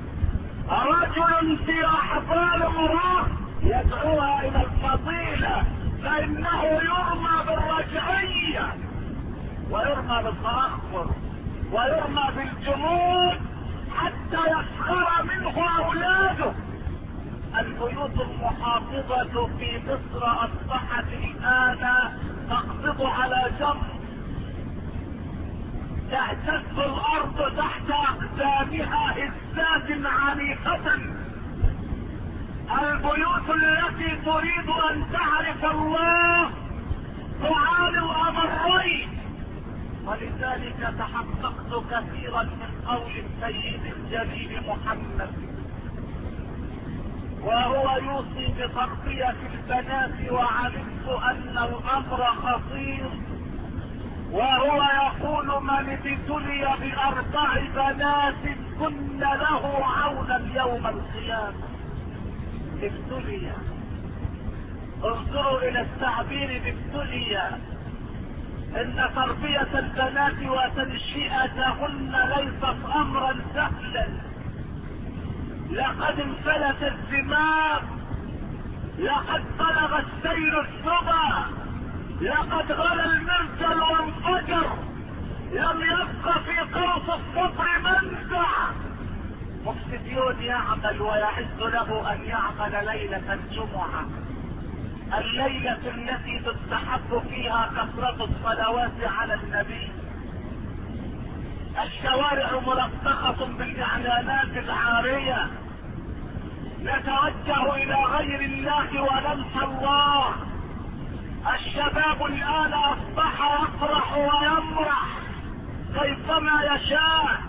رجل في احضان امرأة يدعوها الى الفضيلة، فانه يرمى بالرجعية ويرمى بالتأخر ويرمى بالجمود حتى يسخر منه اولاده. البيوت المحافظة في مصر اصبحت الان تقبض على جنب، تهتز الارض تحت اقدامها هزات عنيفة. البيوت التي تريد ان تعرف الله تعاني الامرين. ولذلك تحققت كثيرا من قول السيد الجليل محمد وهو يوصي بتربية البنات، وعلمت ان الامر خطير، وهو يقول من ابتلي باربع بنات كن له عونا يوم القيامة. ابتلي، انظروا الى التعبير بابتلي، ان تربية البنات وتنشئتهن ليست امرا سهلا. لقد انفلت الزمام، لقد بلغ السيل السبا، لقد غلى المرجل وانفجر، لم يبق في قرص الصبر منزع. مفسديون يعمل ويعز له ان يعمل ليلة الجمعة، الليلة التي تستحب فيها كثرة الصلوات على النبي. الشوارع ملطخة بالاعلانات العارية، نتوجه الى غير الله وننسى الله. الشباب الان اصبح يفرح ويمرح كيفما يشاء،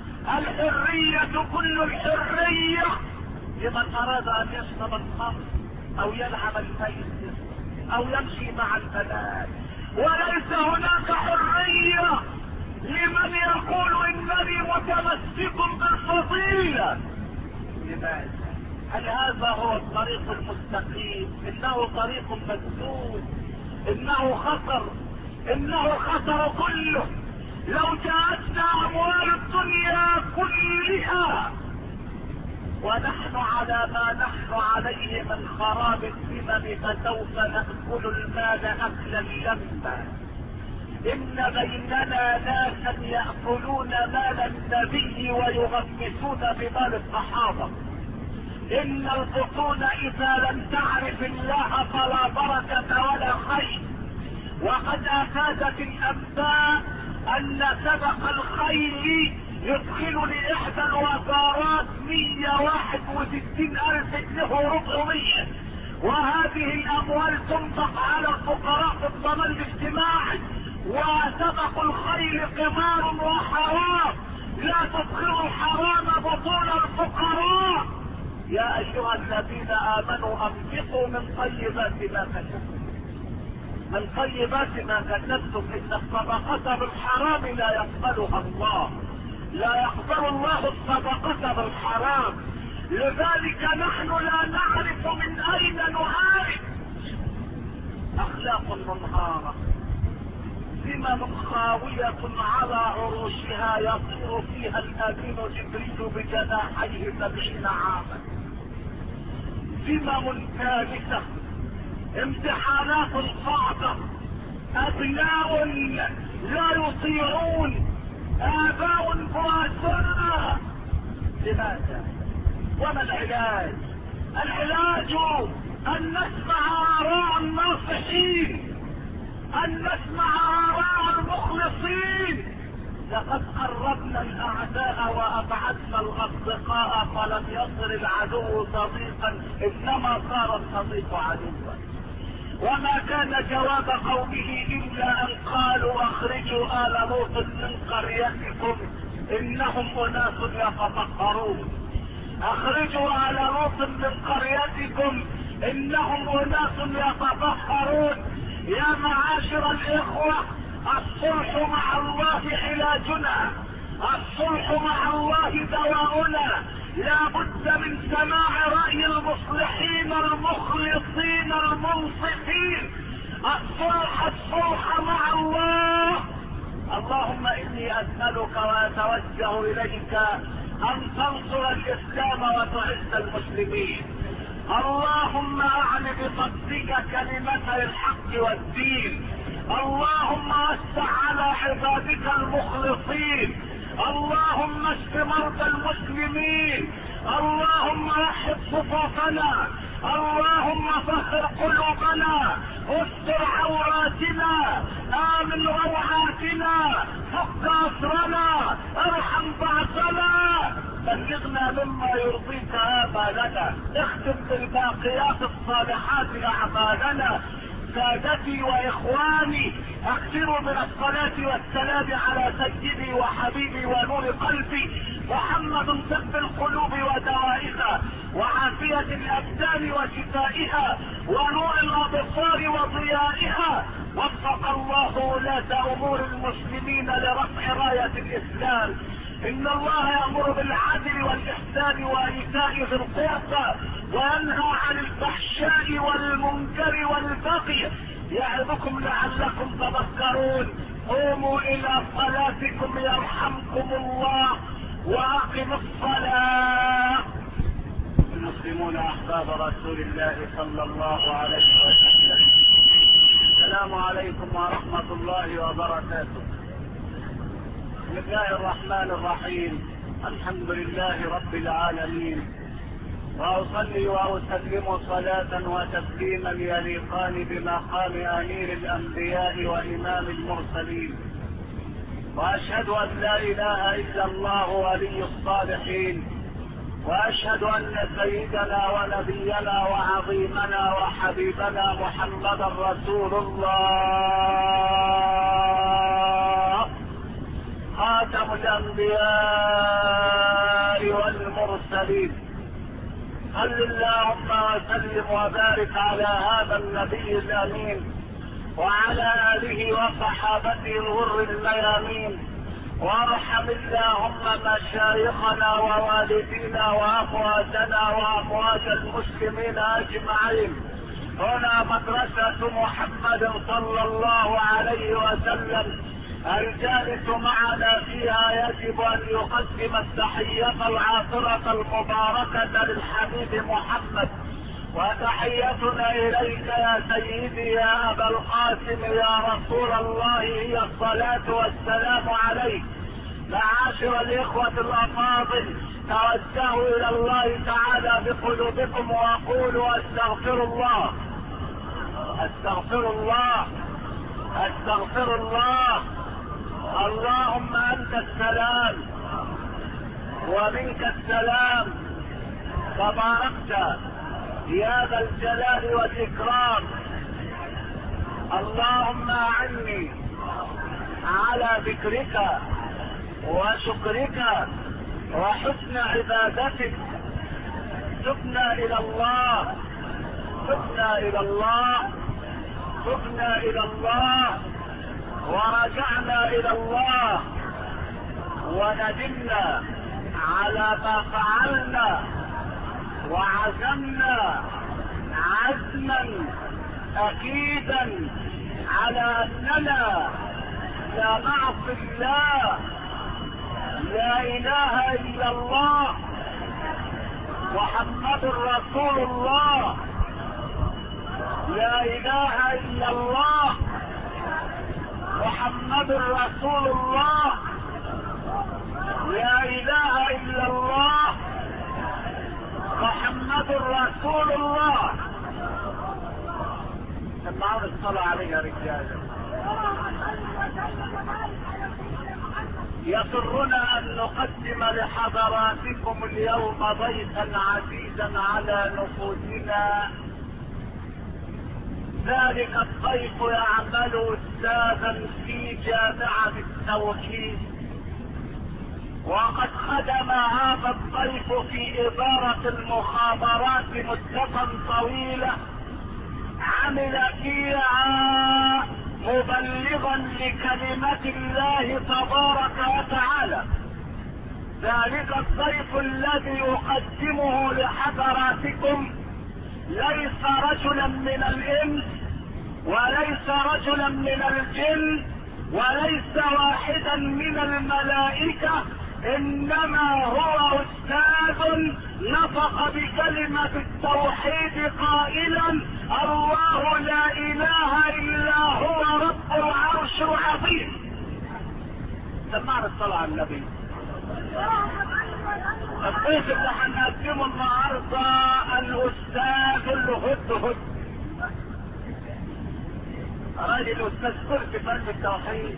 الحرية كل الحرية لمن اراد ان يشرب الخمر او يلعب الميسر او يمشي مع البنات، وليس هناك حرية لمن يقول انني متمسك بالفضيلة. لماذا؟ هل هذا هو الطريق المستقيم؟ انه طريق مسدود، انه خطر، انه خطر كله. لو جاءتنا اموال الدنيا كلها ونحن على ما نحن عليه من خراب الذمم فسوف نأكل المال اكلا لما. ان بيننا ناسا يأكلون مال النبي ويغمسون بمال الصحابة. ان البطون اذا لم تعرف الله فلا بركة ولا خير. وقد افادت الانباء ان سبق الخيل يدخل لاحدى الوزارات مية واحد وستين الف جنيه وربعمية، وهذه الاموال تنفق على الفقراء في الضمان الاجتماعي. وسبق الخيل قمار وحرام، لا تدخلوا الحرام بطون الفقراء. يا ايها الذين امنوا انفقوا من طيبات ما كسبتم، من طيبات ما كسبتم، ان الصدقة بالحرام لا يقبلها الله، لا يقبل الله الصدقة بالحرام. لذلك نحن لا نعرف من اين نعالج. اخلاق منهارة، ذمم خاوية على عروشها يطير فيها الامين جبريل بجناحيه سبعين عاما. ذمم ثالثة، امتحانات صعبة، ابناء لا يطيعون، اباء بؤساء. لماذا؟ وما العلاج؟ العلاج ان نسمع اراء الناصحين، ان نسمع اراء المخلصين. لقد قربنا الاعداء وابعدنا الاصدقاء، فلم يصر العدو صديقا انما صار الصديق عدوا. وما كان جواب قومه الا ان قالوا اخرجوا آل لوط من قريتكم انهم اناس يتطهرون. اخرجوا آل لوط من قريتكم انهم اناس يتطهرون. يا معاشر الاخوة، الصلح مع الله علاجنا، الصلح مع الله دواؤنا. لا بد من سماع رأي المصلحين المخلصين المنصفين. الصلح الصلح مع الله. اللهم اني اسألك واتوجه اليك ان تنصر الاسلام وتعز المسلمين. اللهم اعن بصدقك كلمتي الحق والدين. اللهم وسع على عبادك المخلصين. اللهم اشف مرضى المسلمين. اللهم وحد صفوفنا. اللهم طهر قلوبنا. استر عوراتنا. امن روعاتنا. فك اسرنا. ارحم بعثنا. بلغنا مما يرضيك آمالنا. اختم بالباقيات الصالحات اعمالنا. سادتي واخواني، اكثروا من الصلاة والسلام على سيدي وحبيبي ونور قلبي محمد، طب القلوب ودوائها، وعافية الابدان وشفائها، ونور الابصار وضيائها. وفق الله ولاة امور المسلمين لرفع راية الاسلام. ان الله يأمر بالعدل والاحسان وايتاء ذي القربى وينهى عن الفحشاء والمنكر والبغي يعظكم لعلكم تذكرون. قوموا الى صلاتكم يرحمكم الله واقم الصلاة. المسلمون احباب رسول الله صلى الله عليه وسلم، السلام عليكم ورحمة الله وبركاته. بسم الله الرحمن الرحيم. الحمد لله رب العالمين، واصلي واسلم صلاة وتسليما يليقان بمقام امير الانبياء وامام المرسلين. واشهد ان لا اله الا الله ولي الصالحين، واشهد ان سيدنا ونبينا وعظيمنا وحبيبنا محمدا رسول الله، خاتم الانبياء والمرسلين. صل اللهم وسلم وبارك على هذا النبي الامين وعلى اله وصحابته الغر الميامين. وارحم اللهم مشايخنا ووالدينا واخواتنا واخوات المسلمين اجمعين. هنا مدرسة محمد صلى الله عليه وسلم، الجالس معنا فيها يجب ان يقدم التحية العاطرة المباركة للحبيب محمد. وتحيتنا اليك يا سيدي يا ابا القاسم يا رسول الله هي الصلاة والسلام عليك. معاشر الاخوة الافاضل، توجهوا الى الله تعالى بقلوبكم وقولوا استغفر الله استغفر الله استغفر الله. اللهم انت السلام ومنك السلام، تباركت يا ذا الجلال والاكرام. اللهم اعني على ذكرك وشكرك وحسن عبادتك. تبنا الى الله تبنا الى الله تبنا الى الله ورجعنا الى الله، وندمنا على ما فعلنا، وعزمنا عزما اكيدا على اننا لا نعصي الله. لا اله الا الله محمد رسول الله. لا اله الا الله محمد رسول الله. لا اله الا الله محمد رسول الله. سمعوا الصلاة عليه يا رجال. يسرنا ان نقدم لحضراتكم اليوم ضيفا عزيزا على نفوسنا. ذلك الضيف يعمل استاذا في جامعة التوحيد، وقد خدم هذا الضيف في إدارة المخابرات مدة طويلة، عمل فيها مبلغا لكلمة الله تبارك وتعالى. ذلك الضيف الذي يقدمه لحضراتكم ليس رجلا من الإنس، وليس رجلا من الجن، وليس واحدا من الملائكة، انما هو استاذ نطق بكلمة التوحيد قائلا الله لا اله الا هو رب العرش العظيم. سمعنا الصلاة على النبي. الضيف اللي هنقدمه النهارده الاستاذ الهدهد، راجل استاذ كرسي فن التوحيد.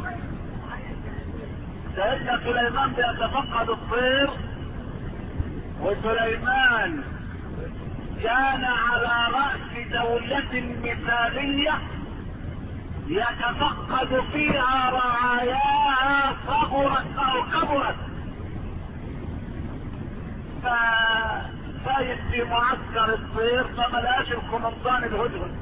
سيدنا سليمان بيتفقد الطير، وسليمان كان على رأس دولة مثالية يتفقد فيها رعاياها صغرت او كبرت. فسايد في معسكر الطير فملاش القمصان الهدهد،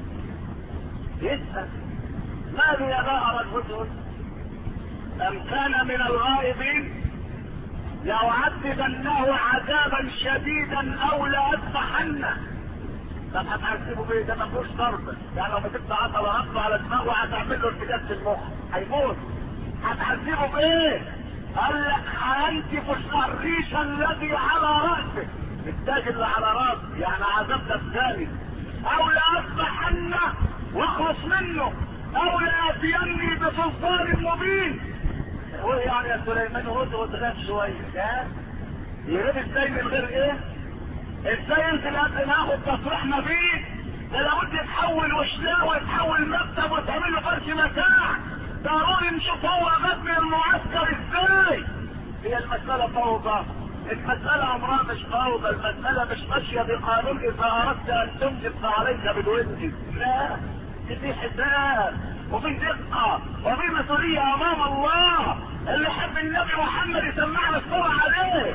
يسأل ما لي ظهر الهدهد أم كان من الغائبين لأعذبنه عذابا شديدا أو لأذبحنه. طب هتعذبه بيه؟ ده ما فيهوش ضرب، يعني لو مسكت عصا وهبطه على دماغه هتعمل له ارتجاج في المخ هيموت. هتعذبه بايه؟ قال لك هينتف الريش الذي على راسه، التاج اللي على راسه، يعني عذاب الثاني. او لأذبحنه واخلص منه، او لأتيني بسلطان مبين. هو يعني يا سليمان هدهد غاب شويه، يريد ازاي من غير ايه؟ ازاي انت لازم ناخد تصريحنا بيه؟ ده لابد يتحول وشلاء ويتحول مكتب وتعمل له فرش متاع. ضروري نشوف هو غاب من المعسكر ازاي. هي المسألة فوضى، المسألة عمرها مش فوضى، المسألة مش ماشية بقانون اذا اردت ان تنجب فعليك بالود. لا، في حساب وفي دقة وفي مسؤولية امام الله. اللي يحب النبي محمد يسمعنا الصلاة عليه.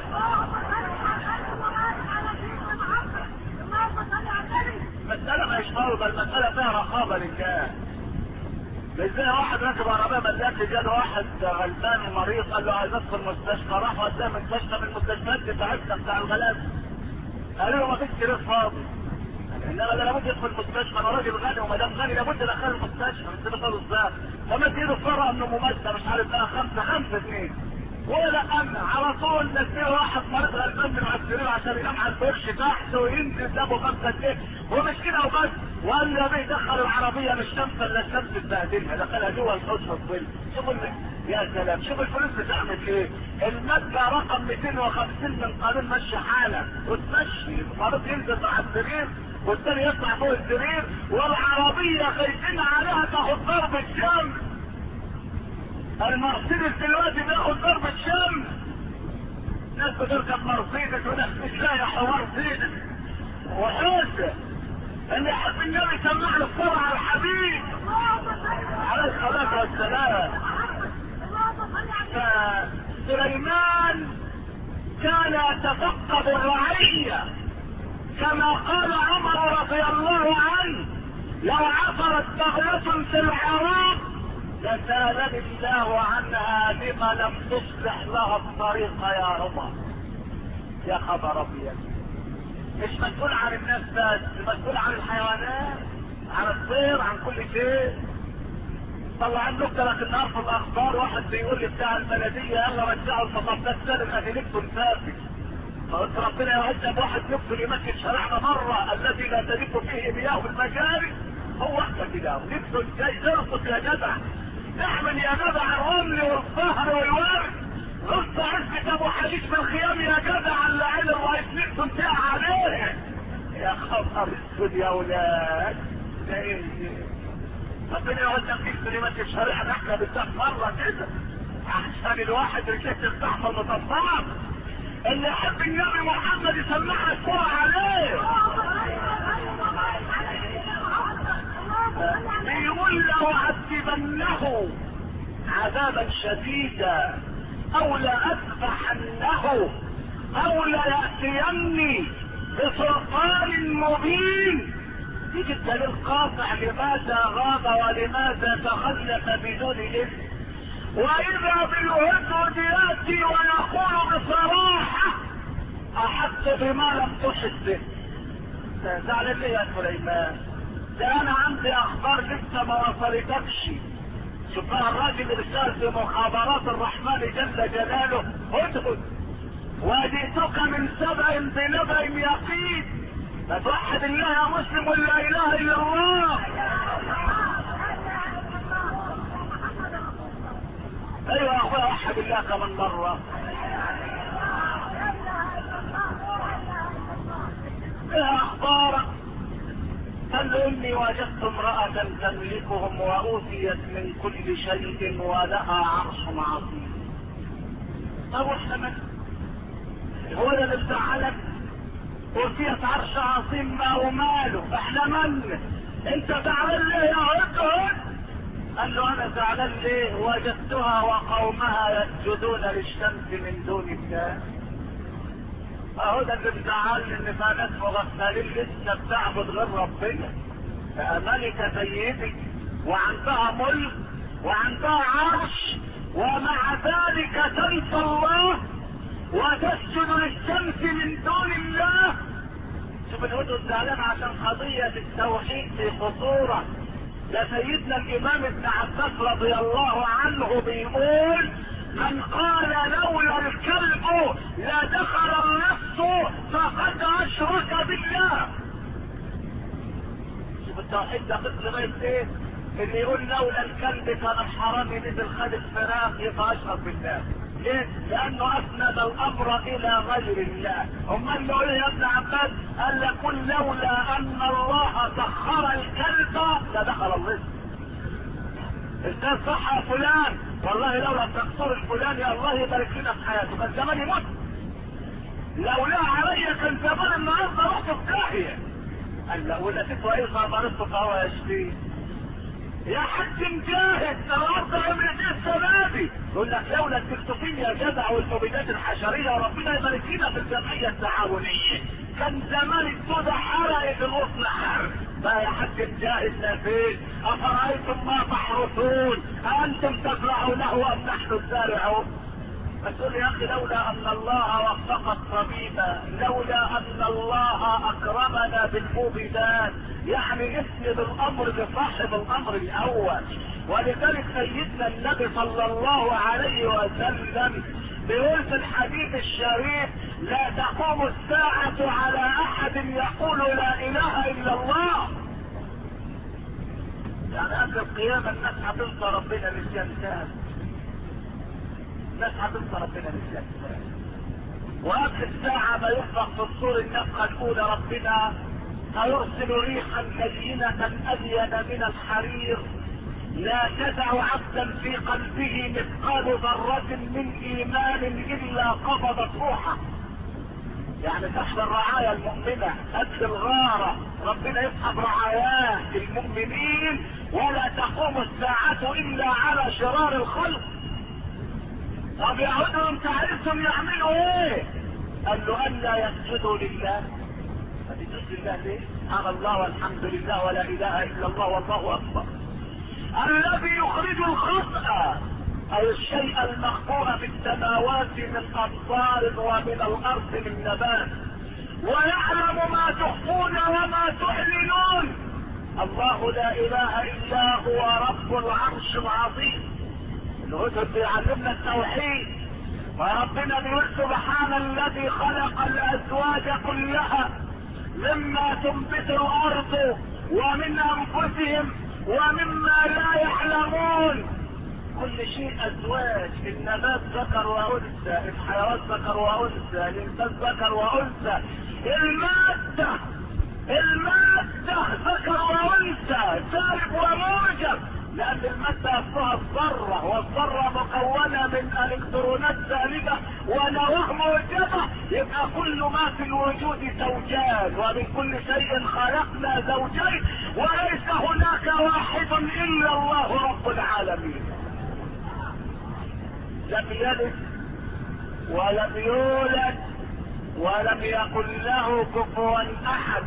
المسألة مش فوضى، المسألة فيها رقابة لله. ازاي واحد راكب عربية ملاك جاد واحد غلبان ومريض قال له عايز ادخل المستشفى، راح وداه مستشفى من المستشفيات بتاعتنا بتاع الغلابة. قالوا له ما فيش سرير فاضي، انما ده لابد يدخل المستشفى، انا راجل غني وما دام غني لابد ادخله المستشفى. مش كده خالص ده، فما تجيله فرقه انه ممثل مش عارف بقى خمسه خمسه اثنين ولا امن على طول. نزله واحد مريض غلبان من على السرير عشان ينام على الفرش تحت وينزل دمه خمسه اثنين ومش كده وبس. وقال له بيه دخل العربيه مش شمس الا الشمس تبهدلها، دخلها جوه الحوش الظل. شوفوا يا سلام، شوف الفلوس بتعمل ايه. المادة رقم مئتين وخمسين من قانون مشي حالك وتمشي، المريض ينزل على السرير والثاني يطلع فوق السرير، والعربية خايفين عليها تاخد ضربة شمس. المرسيدس دلوقتي بياخد ضربة شمس، ناس بتركب مرسيدس وناس مش لاقي حوار سيدس وحوسه. اللي يحب النبي سمعنا الصلاة على الحبيب عليه الصلاة والسلام. فسليمان كان يتفقد الرعية كما قال عمر رضي الله عنه لو عثرت بغلة في العراق لسالني الله عنها لما لم تصلح لها الطريق يا عمر. يا خبر ابيض، مش مسؤول عن الناس بس، مسؤول عن الحيوانات، عن الطير، عن كل شيء. طلعين نكتة لكن النهار في الاخبار واحد بيقول لي بتاع البلدية يلا رجعوا الخطابات سالم ادينكتوا نفافي. فقلت ربنا يعزك واحد نكتة يمكن شارعنا مرة الذي لا تلف فيه مياه المجاري. هو احسن كده نكتة ازاي ترقص يا جدع، احمل يا جدع الرمل والظهر والورد خص عزة ابو حديث في الخيام يا جدع اللي عين الرئيس نفسه انتهى عليه. يا خبر اسود يا ولاد، ده ايه ربنا يودنا فيك كلمات الشريعة احنا بالذات مرة كده عشان الواحد رجلته تستحمل مطبقات. اللي يحب النبي محمد يسمعها الصورة عليه. بيقول له عذبنه عذابا شديدا او لأذبحنه او ليأتيني بسلطان مبين. يجي الدليل قاطع لماذا غاب ولماذا تخلف بدون اذن. واذا بالهدهد ياتي ويقول بصراحه احس بما لم تحس به. زعلان ليه يا سليمان؟ ده انا عندي اخبار لسه ما وصلتكش. شوف بقى الراجل اللي اشتغل في مخابرات الرحمن جل جلاله هدهد. وجئتك من سبأ بنبأ يقين. فتوحد الله يا مسلم ولا اله الا الله. ايوه يا اخويا وحد الله كمان مره. ايه اخبارك؟ قال له اني وجدت امرأة تملكهم واوتيت من كل شيء ولها عرش عظيم. طب واحنا من هو ده اللي زعلك؟ اوتيت عرش عظيم ما وماله، احنا من؟ انت زعلان ليه يا هدهد؟ قال له انا زعلان ليه؟ وجدتها وقومها يسجدون للشمس من دون الله. اهو ده اللي مزعلني ان في ناس مغفلين لسه بتعبد غير ربنا. ملكة سيدي وعندها ملك وعندها عرش ومع ذلك تنسى الله وتسجد للشمس من دون الله. شوف الهدهد زعلان عشان قضية التوحيد في خطورة. ده سيدنا الامام ابن عباس رضي الله عنه بيقول من قال لولا الكلب لا دخل النفس فقد اشرك بالله. شوف التوحيد ده قسم غير ايه؟ اللي يقول لولا الكلب كان الحرامي نزل خد الفراخ يبقى اشرك بالله. ليه؟ لانه اسند الامر الى غير الله. امال اللي يقول يا ابن عباس قال لكل لولا ان الله سخر الكلب لدخل الرزق. استاذ صح يا فلان والله لولا الدكتور الفلاني الله يبارك لنا في حياته كان زمان يموت. لولا عليا كان زمان النهارده رحت في داهيه. قال لا ولا تسوى ايه مرضت فهو يشفيه. يا حاج مجاهد النهارده عملت ايه السنه دي؟ يقول لك لولا التكتوفين يا جدع والمبيدات الحشريه ربنا يبارك لنا في الجمعيه التعاونيه كان زمان السودا حرقت الغصن حرق. بقى يا حاج مجاهد نفيس افرايتم ما تحرثون انتم تزرعونه ام نحن الزارعون؟ فتقول يا اخي لولا ان الله وفق الطبيب لولا ان الله اكرمنا بالمبيدات يعني اسند الامر لصاحب الامر الاول. ولذلك سيدنا النبي صلى الله عليه وسلم بيقول في الحديث الشريف لا تقوم الساعة على احد يقول لا اله الا الله. يعني قبل القيامة الناس هتنسى ربنا للجنة، الناس هتنسى ربنا للجنة. وقبل الساعة ما يخلق في الصور النفخة الاولى ربنا هيرسل ريحا لينة ألين من الحرير لا تدع عبدا في قلبه مثقال ذرة من ايمان الا قبضت روحه. يعني تحت الرعاية المؤمنة قد الغارة ربنا يسحب رعاياه المؤمنين ولا تقوم الساعة الا على شرار الخلق. طب يعودوا انت عايزهم يعملوا ايه؟ قال له الا يسجدوا لله. فتسجد لله ليه؟ سبحان الله والحمد لله ولا اله الا الله والله اكبر. الذي يخرج الخطأ او الشيء المخبوء في السماوات من امطار ومن الارض من نبات ويعلم ما تخفون وما تعلنون. الله لا اله الا هو رب العرش العظيم. الهدهد بيعلمنا التوحيد وربنا بيقول سبحان الذي خلق الازواج كلها مما تنبت الارض ومن انفسهم ومما لا يعلمون. كل شيء ازواج، النبات ذكر وانثى، الحيوان ذكر وانثى، الانسان ذكر وانثى، المادة المادة ذكر وانثى، سالب وموجب، لان المادة اصلها الذرة، والذرة مكونة من الكترونات سالبة ونواة موجبة، يبقى كل ما في الوجود زوجان، ومن كل شيء خلقنا زوجين، وليس هناك واحد الا الله رب العالمين. لم يلد ولم يولد ولم يكن له كفوا احد.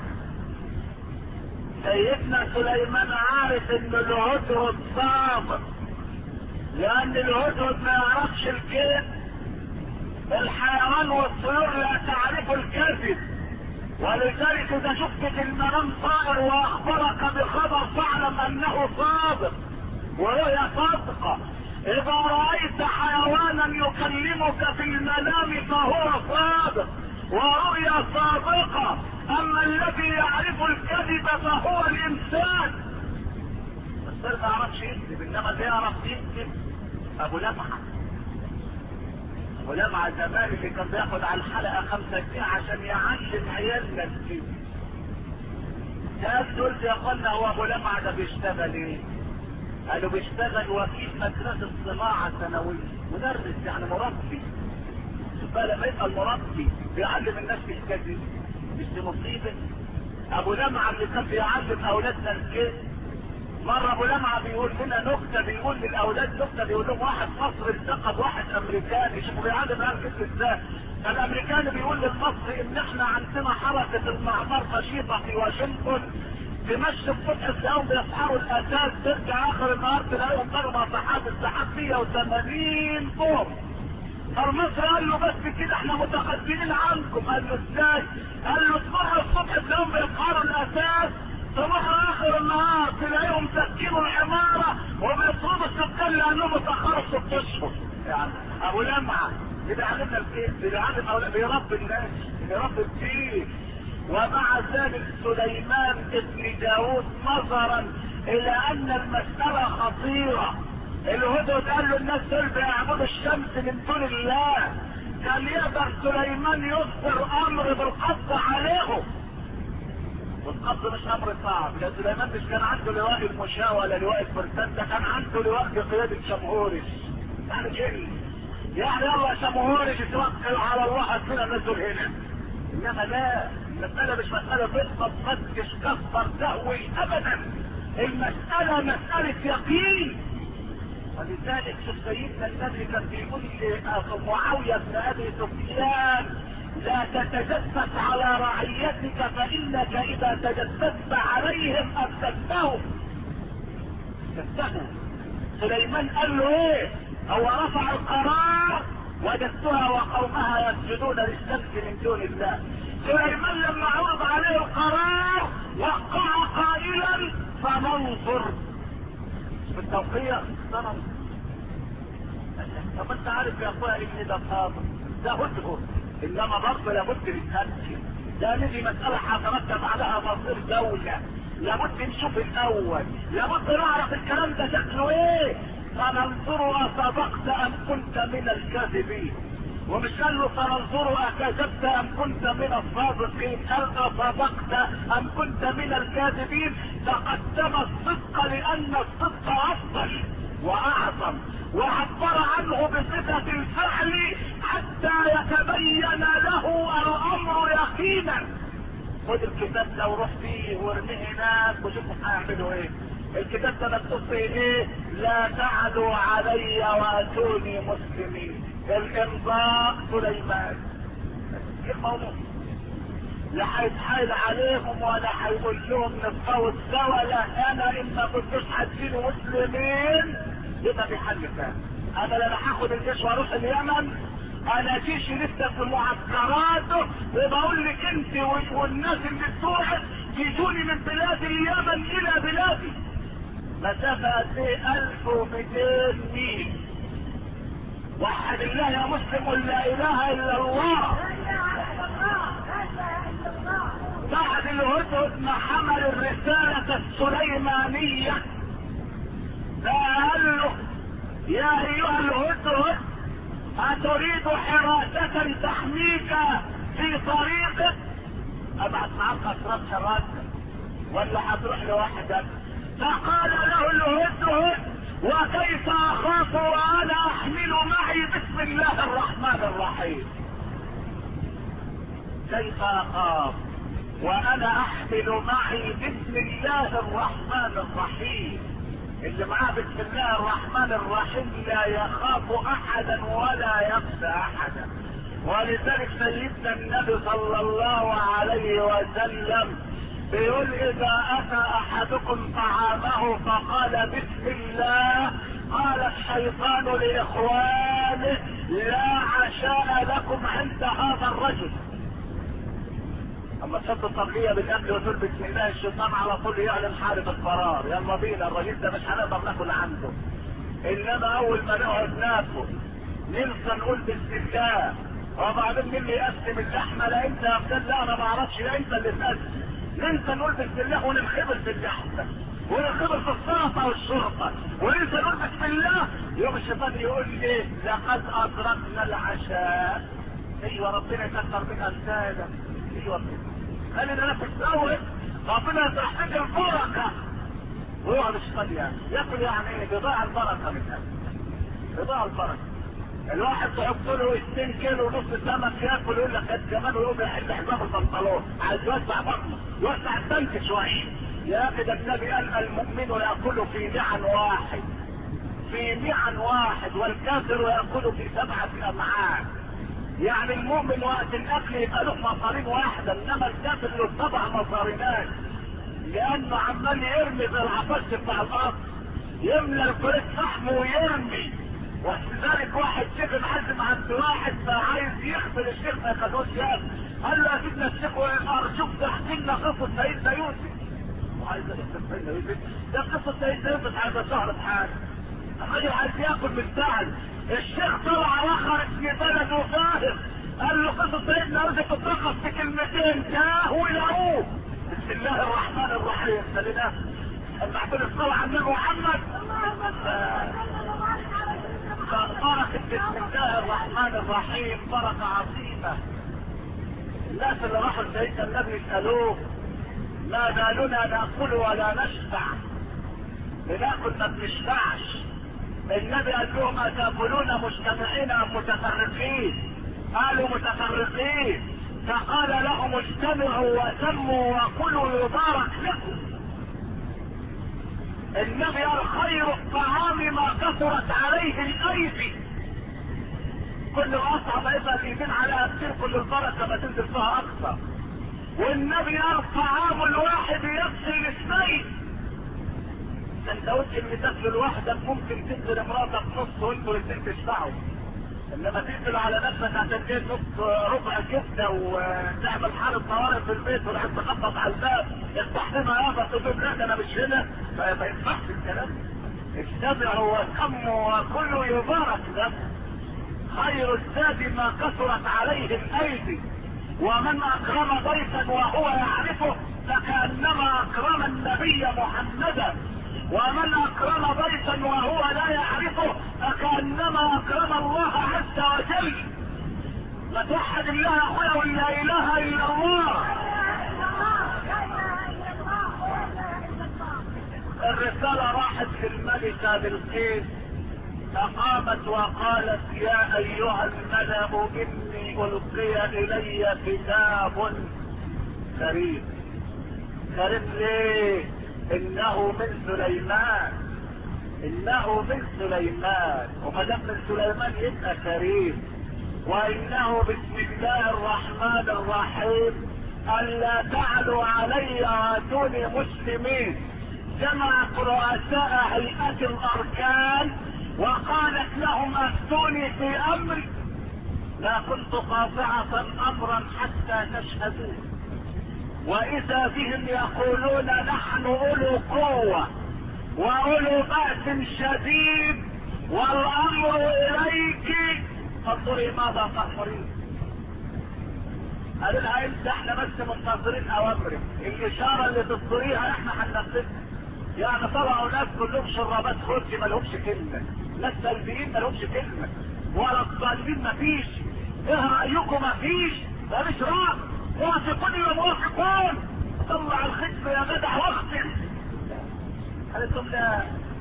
سيدنا سليمان عارف ان الهدهد صادق، لان الهدهد ما يعرفش الكذب، الحيوان والطيور لا تعرف الكذب، ولذلك اذا شفت في المنام طائر واخبرك بخبر فاعلم انه صادق وهي صادقة. اذا رأيت حيوانا يكلمك في المنام فهو صادق ورؤيا صادقة. اما الذي يعرف الكذب فهو الانسان. بس ما يعرفش يكذب، انما اللي يعرف يكذب ابو لمعة. ابو لمعة زمان اللي كان بياخد على الحلقة خمسة جنيه عشان يعلم عيالنا الكذب. سألت قلت يا اخوانا هو ابو لمعة ده بيشتغل ايه؟ قالوا بيشتغل وكيل مدرسة صناعة ثانوية، مدرس يعني مربي. بقى لما يبقى المربي بيعلم الناس الكذب مش مصيبة؟ ابو لمعة اللي كان بيعلم اولادنا الكذب، مرة ابو لمعة بيقول لنا نكتة، بيقول للاولاد نكتة، بيقول لهم واحد مصري التقط واحد امريكاني، شوفوا بيعلم اهل الكذب ازاي. الامريكاني بيقول للمصري ان احنا عندنا حركة المعمار نشيطة في واشنطن، تمشي الصبح تلاقيهم بيسحروا الاساس، ترجع اخر النهار تلاقيهم ضربة سحاب، السحاب مية وثمانين طوب. فالمصري قال له بس كده احنا متقدمين عنكم. قال له ازاي؟ قال له تصبحوا الصبح تلاقيهم بيسحروا الاساس، صباح اخر النهار تلاقيهم سكنوا العمارة وبيطردوا السكان لانهم اتاخروا ست اشهر. يعني ابو لمعة بيعلمنا الكيف، بيعلم اولاد، بيربي الناس، بيربي الدين. ومع ذلك سليمان ابن داود نظرا الى ان المسألة خطيرة، الهدهد قال له الناس دول بيعبدوا الشمس من دون الله، كان يقدر سليمان يصدر امر بالقبض عليهم. والقبض مش امر صعب، لان سليمان مش كان عنده لواء المشاة ولا لواء الفرسان، ده كان عنده لواء بقيادة شمهورش. يعني جري يعني يلا شمهورش توكل على الله هتفينا نزل هنا. انما لا، المسألة مش مسألة تخطب فتش كفر تهوي ابدا، المسألة مسألة يقين. ولذلك شوف سيدنا النبي كان بيقول لمعاوية بن ابي سفيان لا تتجسس على رعيتك فانك اذا تجسست عليهم افسدتهم. افسدتهم. سليمان قال له ايه؟ هو رفع القرار وجدتها وقومها يسجدون للشمس من دون الله. سليمان لما عرض عليه القرار وقع قائلا فننظر بالتوقيع سننظر. طب انت عارف يا اخويا ان ده صادق، ده هدهد، انما برضه لابد نتاكد، ده نجي مساله هترتب عليها مصير دوله، لابد نشوف الاول، لابد نعرف الكلام ده شكله ايه. فننظر اصدقت ام كنت من الكاذبين، ومش قال له فننظر اكذبت ام كنت من الصادقين، قال اصدقت ام كنت من الكاذبين. تقدم الصدق لان الصدق افضل واعظم، وعبر عنه بصفة الفعل حتى يتبين له الامر يقينا. خد الكتاب ده وروح فيه وارميه هناك وشوفوا هيعملوا ايه. الكتاب ده مكتوب فيه ايه؟ لا تعلوا علي واتوني مسلمين. الامضاء سليمان. الموضوع لا هيتحايل عليهم ولا هيقول لهم نتفاوض سوا، لا انا ان ما كنتوش هتجيني مسلمين يبقى في حل ثاني. انا لا هاخد الجيش واروح اليمن، انا جيش لسه في معسكراته، وبقول لك انت والناس اللي بتوعك يجوني من بلاد اليمن الى بلادي. مسافة قد ايه؟ ألف ومئتين ميل. وحد الله يا مسلم ولا اله الا الله. بعد الهدهد ما حمل الرسالة السليمانية قال له يا ايها الهدهد اتريد حراسة تحميك في طريقك؟ ابعت معاك اسرات حراسة ولا هتروح لوحدك؟ فقال له الهدهد وكيف اخاف وانا احمل معي بسم الله الرحمن الرحيم؟ كيف اخاف وانا احمل معي بسم الله الرحمن الرحيم؟ اللي معاه بسم الله الرحمن الرحيم لا يخاف احدا ولا يخشى احدا. ولذلك سيدنا النبي صلى الله عليه وسلم بيقول اذا اتى احدكم طعامه فقال بسم الله قال الشيطان لاخوانه لا عشاء لكم عند هذا الرجل. اما تحط الطبلية بالاكل وتقول بسم الله الشيطان على طول يعلن حالة القرار، يلا بينا الراجل ده مش هنقدر ناكل عنده. انما اول ما نقعد ناكل ننسى نقول بسم الله، وبعدين مين اللي يقسم اللحمه؟ لا انت يا ابن الله انا ما اعرفش، لا انت اللي تقسم. ننسى نقول بسم الله وننخبر في اللحمه وننخبر في السلطه والشرطه وننسى نقول بسم الله، يوم الشيطان يقول لي لقد ادركنا العشاء. ايوه ربنا يكثر من امثالك. ايوه خلينا نفس الاول ربنا يطرح لك البركه ويقعد الشيطان يعني ياكل يعني ايه؟ بيضيع البركه من هذا، بيضيع البركه. الواحد تحط له اتنين كيلو ونص سمك ياكل يقول لك قد كمان ويقوم يحل حزام البنطلون عايز يوسع بطنه يوسع التنك شويه. يا اخي ده النبي قال المؤمن ياكل في معن واحد، في معن واحد، والكافر ياكل في سبعه امعاء. يعني المؤمن وقت الاكل يبقى له مصارين واحده، انما الكافر له سبع مصارينات، لانه عمال يرمي زي العفش بتاع الارض، يملى الكريت فحم ويرمي. ولذلك واحد شيخ محزم عند واحد فعايز يخبر الشيخ ما يخلوش ياكل، قال له يا سيدنا الشيخ ارجوك تحكي لنا قصه سيدنا يوسف. وعايز قصه سيدنا يوسف؟ ده قصه سيدنا يوسف عايزه شهر بحاجه. الراجل عايز ياكل بالفعل. الشيخ طلع رخر في بلده فاهم، قال له قصه سيدنا يوسف اترقص في كلمتين تاه ولقوه. بسم الله الرحمن الرحيم. خلينا المحفل الصلاه على النبي محمد. بركة بسم الله الرحمن الرحيم بركة عظيمة. الناس اللي راحوا لسيدنا النبي يسألوه ما بالنا نأكل ولا نشبع؟ بناكل ما بنشبعش. النبي قال لهم أتاكلون مجتمعين أم متفرقين؟ قالوا متفرقين. فقال لهم اجتمعوا وسموا وكلوا يبارك لكم. النبي قال خير الطعام ما كثرت عليه الايدي. كل ما اصعب يبقى الايدين عليها كتير كل البركه ما تنزل فيها اكثر. والنبي قال طعام الواحد يكفي الاثنين. انت قلت ان تاكل لوحدك ممكن تنزل امراتك نص وانتوا الاثنين تشبعوا، انما تنزل على نفسك عشان ايه نص ربع كبده وتعمل حاله طوارئ في البيت وتقعد تخبط على الباب افتح لنا يابا تقول لا ده انا مش هنا، ما ينفعش الكلام. اجتمعوا وسموا وكلوا يبارك لكم. خير الزاد ما كثرت عليه الايدي، ومن اكرم ضيفا وهو يعرفه فكانما اكرم النبي محمدا، ومن اكرم ضيفا وهو لا يعرفه فكانما اكرم الله عز وجل. لا توحد الله يا اخويا ولا اله الا الله. الرسالة راحت للملكة بلقيس فقامت وقالت يا ايها الملأ اني القي الي كتاب كريم. كريم ليه؟ انه من سليمان، انه من سليمان، وما دام من سليمان يبقى كريم. وانه بسم الله الرحمن الرحيم الا تعلوا علي واتوني مسلمين. جمعت رؤساء هيئة الاركان وقالت لهم افتوني في امري لا كنت قاطعة امرا حتى تشهدوا. واذا بهم يقولون نحن اولو قوة واولو بأس شديد والامر اليك فانظري ماذا تأمرين. قالوا لها انت احنا بس منتظرين اوامرك، الاشارة اللي تصدريها احنا هننفذها. يعني طلعوا ناس كلهم شرابات خرج ما لهمش كلمة، لا السلبيين ما لهمش كلمه ولا الظالمين ما فيش. ايه رايكم؟ ما فيش، ده مش راي. موافقون يا موافقون. طلع الختم يا جدع واختم. قالتم لا،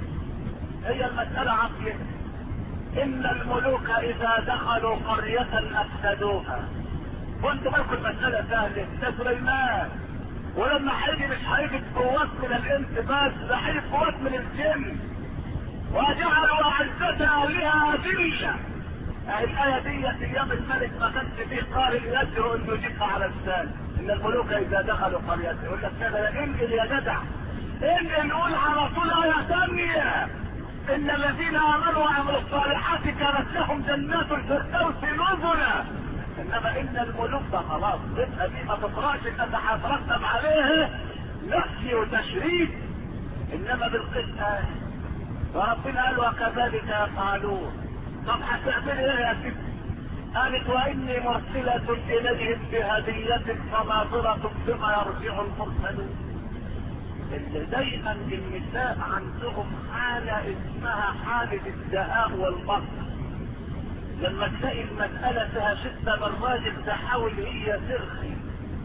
هي المساله عقليه. ان الملوك اذا دخلوا قريه افسدوها. وانتوا بالكم المساله سهله. ده سليمان، ولما هيجي مش هيجي قوات من الانس بس، ده هيجي قوات من الجن. وجعلوا اعزة اهلها اذلة. الايه دي ايام الملك ما كانش فيه قارئ يجرؤ انه يجيبها على لسان. ان الملوك اذا دخلوا قرية، يقول لك كده انقل يا جدع، انقل نقول على طول ايه ثانيه. ان الذين امنوا وعملوا الصالحات كانت لهم جنات الفردوس نزلا. انما ان الملوك ده خلاص تبقى دي ما تقراش ان هيترتب عليه نفي وتشريف. انما بالقسط وربنا قال وكذلك يفعلون. طب هتعمل ايه يا ست؟ قالت واني مرسلة اليهم بهدية فناظرة بما يرجع المرسلون. اللي دايما النساء عندهم حالة اسمها حالة الدهاء والبطر. لما تلاقي المسألة فيها شدة بالراجل تحاول هي ترخي.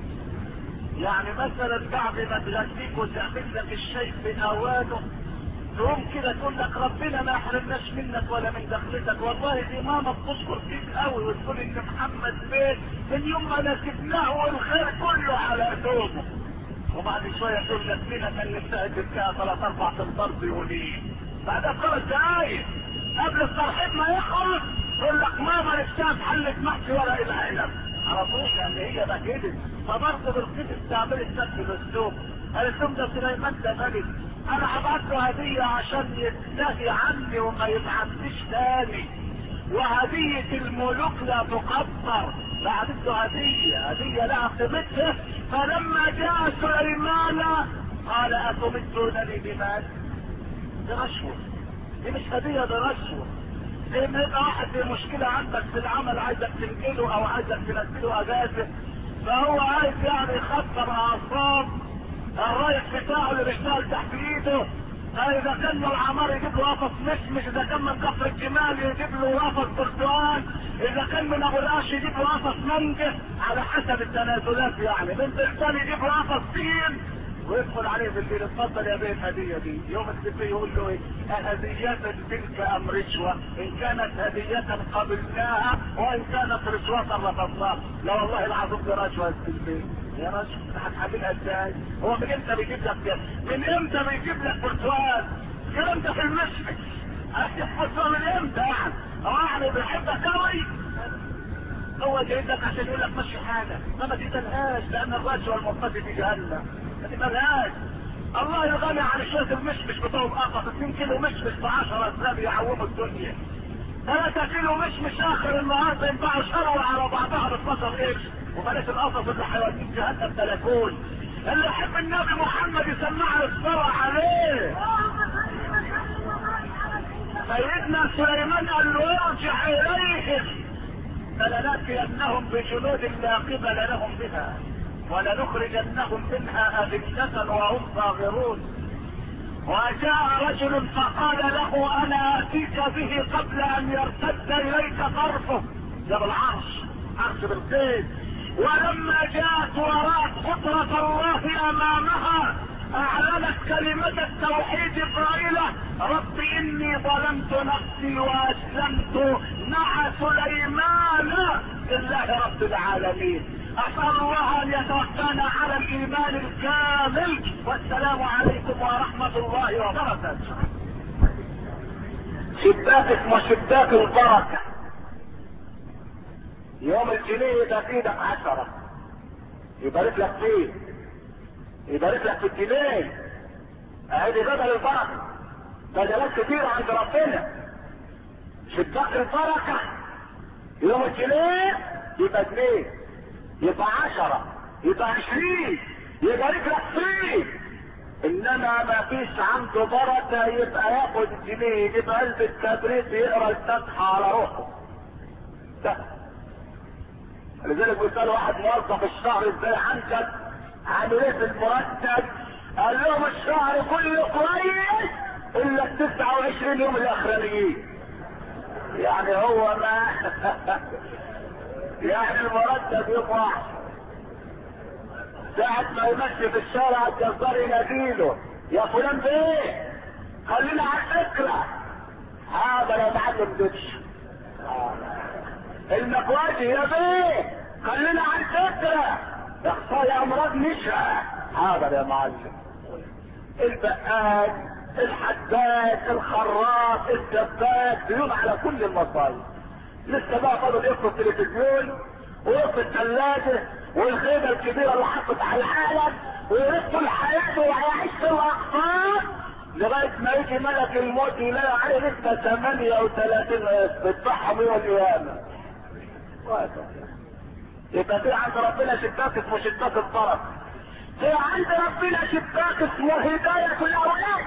يعني مثلا بعد ما تغذيك وتعمل لك الشيء بأوانه، تقوم كده تقول لك ربنا ما يحرمناش منك ولا من دخلتك. والله دي ماما بتشكر فيك قوي وتقول ان محمد بيه من يوم ما نسيبناه والخير كله على ثوبه. وبعد شويه تقول لك فينا كان نفسها تبكيها ثلاث اربع تنطر بيقولين. بعدها خمس دقايق قبل الترحيب ما يخلص يقول لك ماما نفسها تحلت محشي ورق العنب. على طول يعني هي ده كده. فبرضه بالقسط تعمل السد بالسوق. قالت لهم ده سليمان ده ملك، انا هبعت له هديه عشان ينتهي عني وما يبعتليش تاني. وهديه الملوك لا تقدر. بعت له هديه، هديه لها قيمتها. فلما جاء سليمان قال اتمدونني بمال؟ دي رشوه، دي مش هديه، دي رشوه. زي ما يبقى واحد في مشكله عندك في العمل عايزك تنقله او عايزك تنزله اجازه، فهو عايز يعني يخسر اعصاب الرايح بتاعه اللي بيشتغل تحت ايده. اذا كان من العمار يجيب له قفص مشمش، اذا كان من كفر الجمال يجيب له قفص برتقال، اذا كان من ابو القش يجيب له قفص مانجا، على حسب التنازلات. يعني بنت الانسان يجيب له قفص طين ويدخل عليه بالليل، اتفضل يا بيه الهديه دي. يوم السبت يقول له ايه؟ هدية تلك ام رشوه؟ ان كانت هدية قبلناها وان كانت رشوة رفضناها. لا والله العظيم دي رشوه السلبيه يا رجل. هتحملها ازاي؟ هو من امتى بيجيب لك كده؟ من امتى بيجيب لك برتقال؟ الكلام ده في المشمش. هتحفظها من امتى يعني؟ هو يعني بيحبك قوي؟ هو جايب لك عشان يقول لك مشي حاجه، ما ما تقبلهاش، لان الرجل والمرتدي في جهنم. ما تقبلهاش. الله يغني عن شويه المشمش بتوع قفص. اتنين كيلو مشمش ب عشرة اسلام يعوموا الدنيا. ثلاثة كيلو مشمش اخر النهارده ينفعوا شروه على بعضها ب اتناشر قرش. وبلاش القفص اللي هيوديك جهنم تلاتون. اللي يحب النبي محمد يسمع الصلاة عليه. سيدنا سليمان قال له ارجع اليهم فلناتينهم بجنود لا قبل لهم بها ولنخرجنهم منها أذلة وهم صاغرون. وجاء رجل فقال له انا اتيك به قبل ان يرتد اليك طرفه. جاب العرش، عرش بالقيد. ولما جاءت ورأت قدرة الله امامها اعلنت كلمة التوحيد قائلة رب اني ظلمت نفسي واسلمت مع سليمان لله رب العالمين. اسأل الله ان يتوفانا على الايمان الكامل. والسلام عليكم ورحمة الله وبركاته. شباك اسمه شباك البركة. يوم الجنيه يبقى في ايدك عشرة يبارك لك فيه، يبارك لك في الجنيه. ادي بدل البركة، بدلات كتير عند ربنا. شباك البركة يوم الجنيه يبقى جنيه، يبقى عشرة، يبقى عشرين، يبارك لك فيه. انما ما فيش عنده بركة يبقى ياخد جنيه يجيب قلب التبريد يقرا الفتحة على روحه. ده لذلك بيسأل واحد موظف الشهر ازاي عندك عامل ايه في المرتب؟ قال لهم الشهر كله كويس الا التسعة وعشرين يوم الاخرانيين. يعني هو ما يعني المرتب يطلع ساعة ما يمشي في الشارع الجزار يناديله يا فلان بايه؟ خلينا على الفكرة. هذا يا معلم دش المكواجي يا بيه خلينا على الفكرة يا خصايا امراض نشأة. هذا يا معلم البقال الحداد الخراط الدباب بيوم على كل المصايب. لسه بقى فاضل يقف التلفزيون ويقف الثلاجة والخيمة الكبيرة اللي حطت على العالم ويرد طول حياته وهيعيش في الاقطار لغاية ما يجي ملك الموت يلاقي عليه لسه ثمانية وثلاثين بتضحهم يوم القيامة. يبقى في عند ربنا شباك اسمه شباك الطرف، في عند ربنا شباك اسمه هداية الاولاد.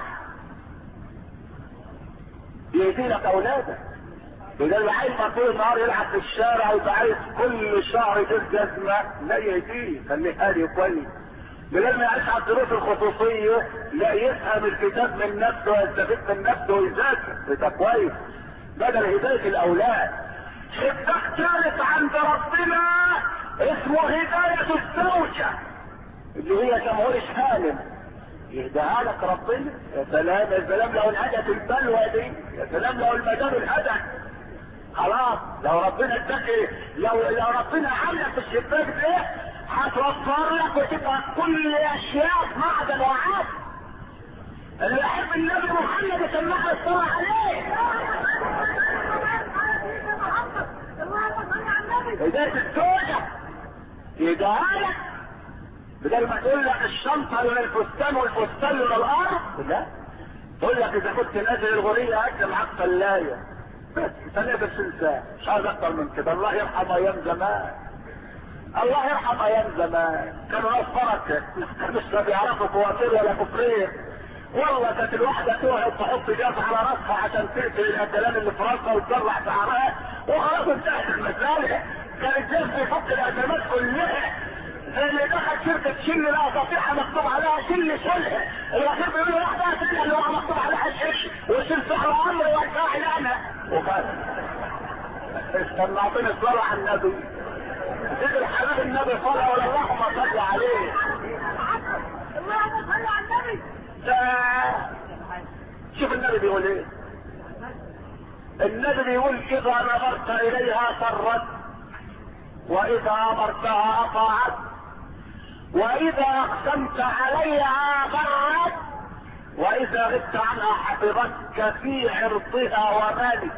يهدي لك اولادك. اذا اللي عايز طول النهار يلعب في الشارع ويبقى عايز كل شهر يجيب جزمة لا يهديه، خليه هادي كويس. بدل ما يعيش على الدروس الخصوصية لا يفهم الكتاب من نفسه ويستفيد من نفسه ويذاكر، ده كويس بدل هداية الاولاد. شباك ثالث عند ربنا اسمه هداية الزوجة اللي هي جمهور حالم يهداها لك ربنا. يا سلام يا سلام لو انهدت البلوى دي، يا سلام لو المدام انهدت خلاص. لو ربنا اداك لو لو ربنا عاملك في الشباك ده هتوفر لك وتبقى كل اشياء معدن وعاد. اللي يحب النبي محمد يسمعها الصلاة عليه. هداية الزوجة يهداها لك بدل ما تقول لك الشنطة للفستان والفستان للارض، لا تقول لك اذا كنت نازل الغرية اكل معاك ثلاية بس ثانية بس انساه، مش عايز اكتر من كده. الله يرحم ايام زمان، الله يرحم ايام زمان كانوا ناس بركة مش بيعرفوا فواتير ولا كفرير. والله كانت الواحدة تقعد تحط جاز على راسها عشان تقتل الاكلان اللي في راسها وتطلع شعرها وخلاص انتهت المسألة. كان الجاز بيفك الازمات كلها. زي اللي دخل شركة شل لها صفيحة مكتوب عليها شل شلها، الاخير بيقولوا واحدة تانية اللي هو مكتوب عليها شل وشل سحر عمري وارجع لنا وبس. استنعطيني الصلاة على النبي سيد الحبيب النبي صلى ولا اللهم صل عليه. اللهم صل على النبي. شوف النبي بيقول ايه. النبي بيقول اذا نظرت اليها سرت واذا امرتها اطاعت واذا اقسمت عليها برت واذا غبت عنها حفظتك في عرضها ومالك.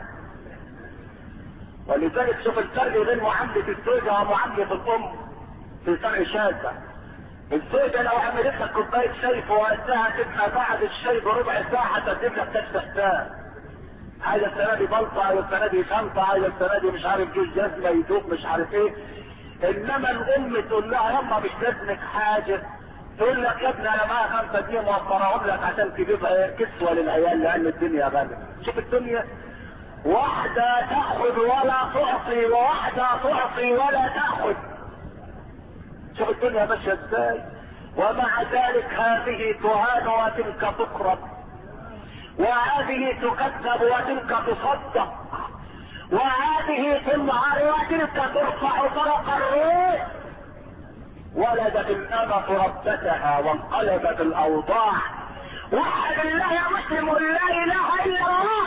ولذلك شوف الفرق بين معاملة الزوجة ومعاملة الام في فرق شاسع. الزوجة لو عملت لك كوباية شاي في وقتها تبقى بعد الشاي بربع ساعة تجيب لك كشف حساب. عايز السنة دي بلطة، عايز السنة دي شنطة، عايز السنة دي مش عارف جيش جزمة يدوب مش عارف ايه. انما الام تقول لها يما مش لازمك حاجة، تقول لك يا ابني انا معايا خمسة جنيه موفرهم لك عشان تجيب كسوة للعيال لان الدنيا غالية. شوف الدنيا واحدة تأخذ ولا تعطي وواحدة تعطي ولا تأخذ. شوف الدنيا ماشية ازاي. ومع ذلك هذه تهان وتلك تقرب وهذه تكذب وتلك تصدق وهذه تنهار وتلك ترفع طرق الروح. ولدت الأمة ربتها وانقلبت الأوضاع. وحد الله يا مسلم لا إله إلا الله.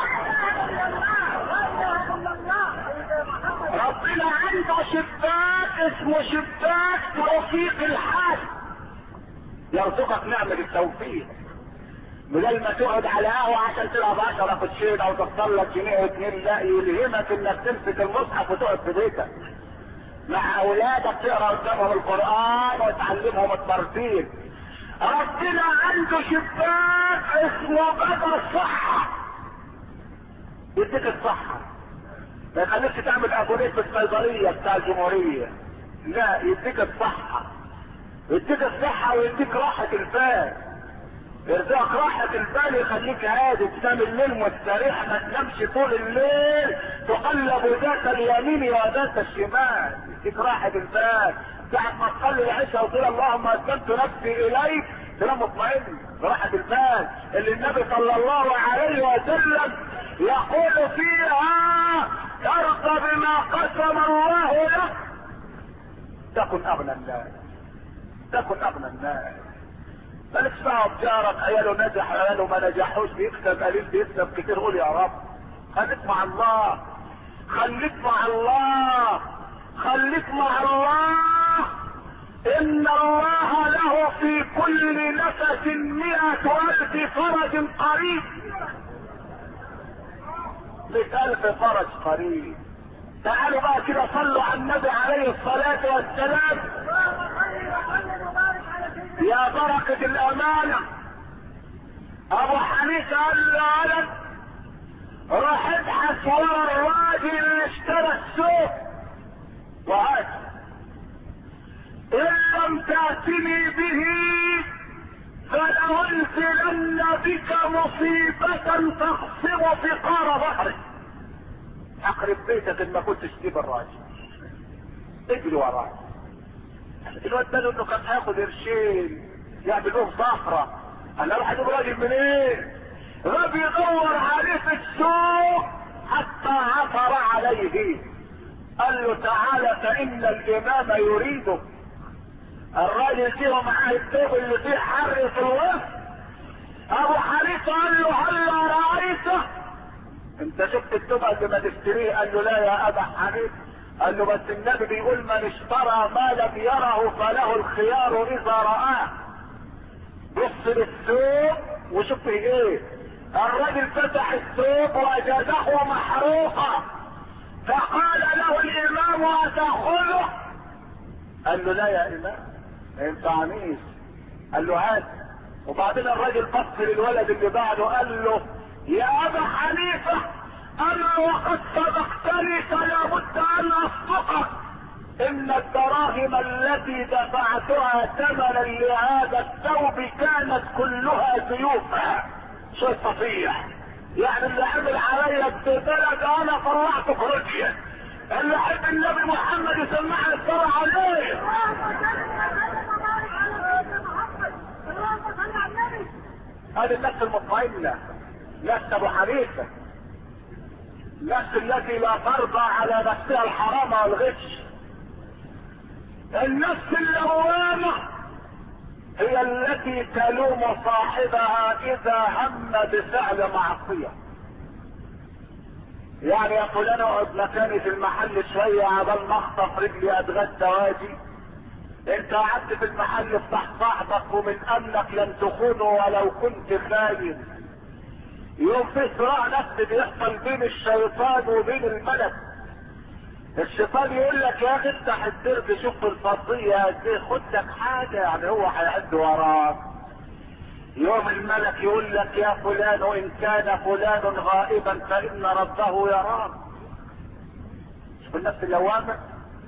ربنا عنده شباك اسمه شباك توفيق الحال. يرزقك نعمة التوفيق بدل ما تقعد على قهوة عشان تلعب عشرة كوتشين او تختار لك جنيه واتنين، لا يلهمك انك تمسك المصحف وتقعد في بيتك مع اولادك تقرا قدامهم القرآن وتعلمهم الترتيب. ربنا عنده شباك اسمه باب الصحة يديك الصحة. ما يخليكش تعمل ابونيت في الصيدلية بتاع الجمهورية، لا يديك الصحة. يديك الصحة ويديك راحة البال. يرزقك راحة البال يخليك هادي تنام الليل مستريح ما تنامش طول الليل تقلب ذات اليمين وذات الشمال. يديك راحة البال ساعة ما تصلي العشاء وتقول اللهم اسلمت نفسي اليك تنام مطمئن براحة البال اللي النبي صلى الله عليه وسلم يقول فيها ترضى بما قسم الله لك تكن اغنى الناس، تكن اغنى الناس. مالكش دعوه بجارك، عياله نجح عياله ما نجحوش، بيكسب قليل بيكسب كتير، قول يا رب. خليك مع الله، خليك مع الله، خليك مع الله. ان الله له في كل نفس مئة الف فرج قريب، مئة الف فرج قريب. تعالوا بقى كده صلوا على النبي عليه الصلاة والسلام. يا بركة الامانة، ابو حنيفة قال له ولد روح ابحث ورا الراجل اللي اشترى السوق وهات، ان لم تأتني به فلأنزلن بك مصيبة تخصم فقار ظهرك. اقرب بيتك ان ما كنتش تجيب الراجل، اجري وراه. الواد ده انه كان هياخد قرشين يعمل لهم صخره، انا اروح اجيب راجل منين؟ غاب يدور عليه في السوق حتى عثر عليه، قال له تعالى فان الامام يريدك. الراجل فيه معاه الثوب اللي فيه حر في الوسط. ابو حنيفه قال له هل رايته؟ انت شفت الثوب قبل ما تشتريه؟ قال له لا يا ابا حنيفه. قال له بس النبي بيقول من اشترى ما لم يره فله الخيار اذا رآه. بص للثوب وشوف ايه. الرجل فتح الثوب وجده محروقا، فقال له الامام اتأخذه؟ قال له لا يا امام ما ينفعنيش. قال له هات. وبعدين الراجل بص للولد اللي بعده قال له يا ابا حنيفه انا وقد سبقتني فلا بد ان اصدقك، ان الدراهم التي دفعتها ثمنا لهذا الثوب كانت كلها سيوفا. شو الصفيح يعني اللي عمل عليا ببلد انا طلعته خرجيا، اللي حب النبي محمد يسمعنا الصلاة عليه. هذه النفس المطمئنة، نفس ابو حنيفة، النفس التي لا ترضى على نفسها الحرام والغش. النفس اللوامة هي التي تلوم صاحبها اذا هم بفعل معصية. يعني يا فلان اقعد مكاني في المحل شوية عبال ما اخطف رجلي اتغدى واجي. انت قعدت في المحل افتح صاحبك ومن امنك لن تخونه ولو كنت خاين. يوم في صراع نفسي بيحصل بين الشيطان وبين الملك. الشيطان يقول لك يا اخي افتح الدرب شوف الفضية ازاي، خد لك حاجة يعني هو هيعد وراك. يوم الملك يقول لك يا فلان ان كان فلان غائبا فان ربه يراك. شوف النفس اللوامة.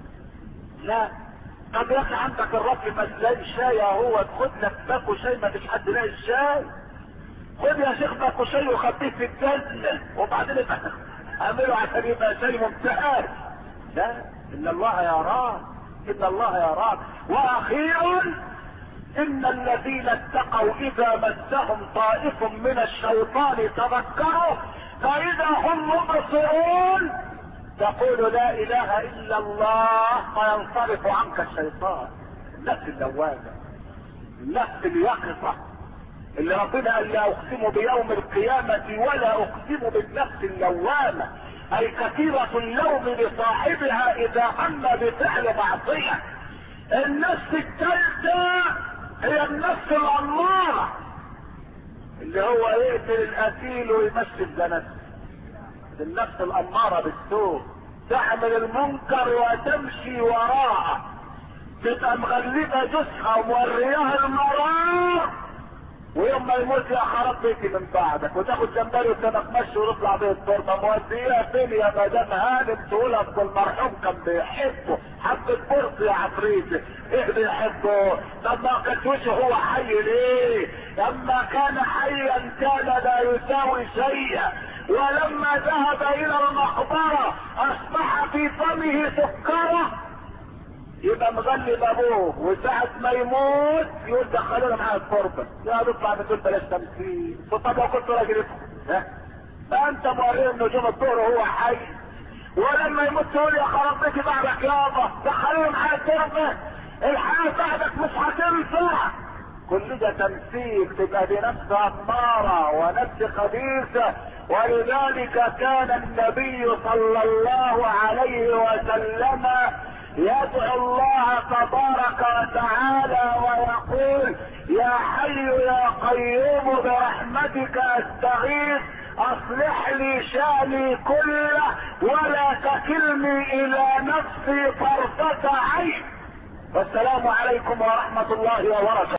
لا طب يا اخي عندك الرب مسلان شاي اهو، خد لك باكو شاي ما فيش حد لاقي الشاي. خد يا شيخ باكو شاي وخبيه في الجنة وبعدين اعمله عشان يبقى شاي ممتاز. لا ان الله يراك، ان الله يراك. واخيرا ان الذين اتقوا اذا مسهم طائف من الشيطان تذكروا فاذا هم مبصرون تقول لا اله الا الله فينصرف عنك الشيطان. النفس اللوامة، النفس اليقظة اللي ربنا قال لا اقسم بيوم القيامة ولا اقسم بالنفس اللوامة، اي كثيرة اللوم لصاحبها اذا هم بفعل معصية. النفس الثالثة هي النفس الامارة اللي هو يقتل القتيل ويمشي الجنازة. النفس الامارة بالسوء تعمل المنكر وتمشي وراءه، تبقى مغلبة جثها وموريها المرار، ويوم ما يموت يا خراب بيتي من بعدك وتاخد جمبري وسمك مشي ويطلع بيه التربه. موديها فين يا مدام هانم؟ تقولها في المرحوم كان بيحبه حبة برص يا عفريتي. ايه بيحبه؟ طب ما كانش هو حي ليه؟ لما كان حيا كان لا يساوي شيئا، ولما ذهب الى المقبره اصبح في فمه سكره. يبقى مغلب ابوه وساعة ما يموت يقول دخلونا معاه التربة. يا نطلع من دول بلاش تمثيل. طب لو كنت راجل ها انت موريه النجوم الظهر وهو حي، ولما يموت تقول يا خرب بيتي بعدك يابا، دخلوا معايا التربه، الحياه بعدك مش هتنفع. كل ده تمثيل، تبقى دي نفس اماره ونفس خبيثه. ولذلك كان النبي صلى الله عليه وسلم يدعو الله تبارك وتعالى ويقول يا حي يا قيوم برحمتك استغيث اصلح لي شأني كله ولا تكلني الى نفسي طرفة عين. والسلام عليكم ورحمة الله وبركاته.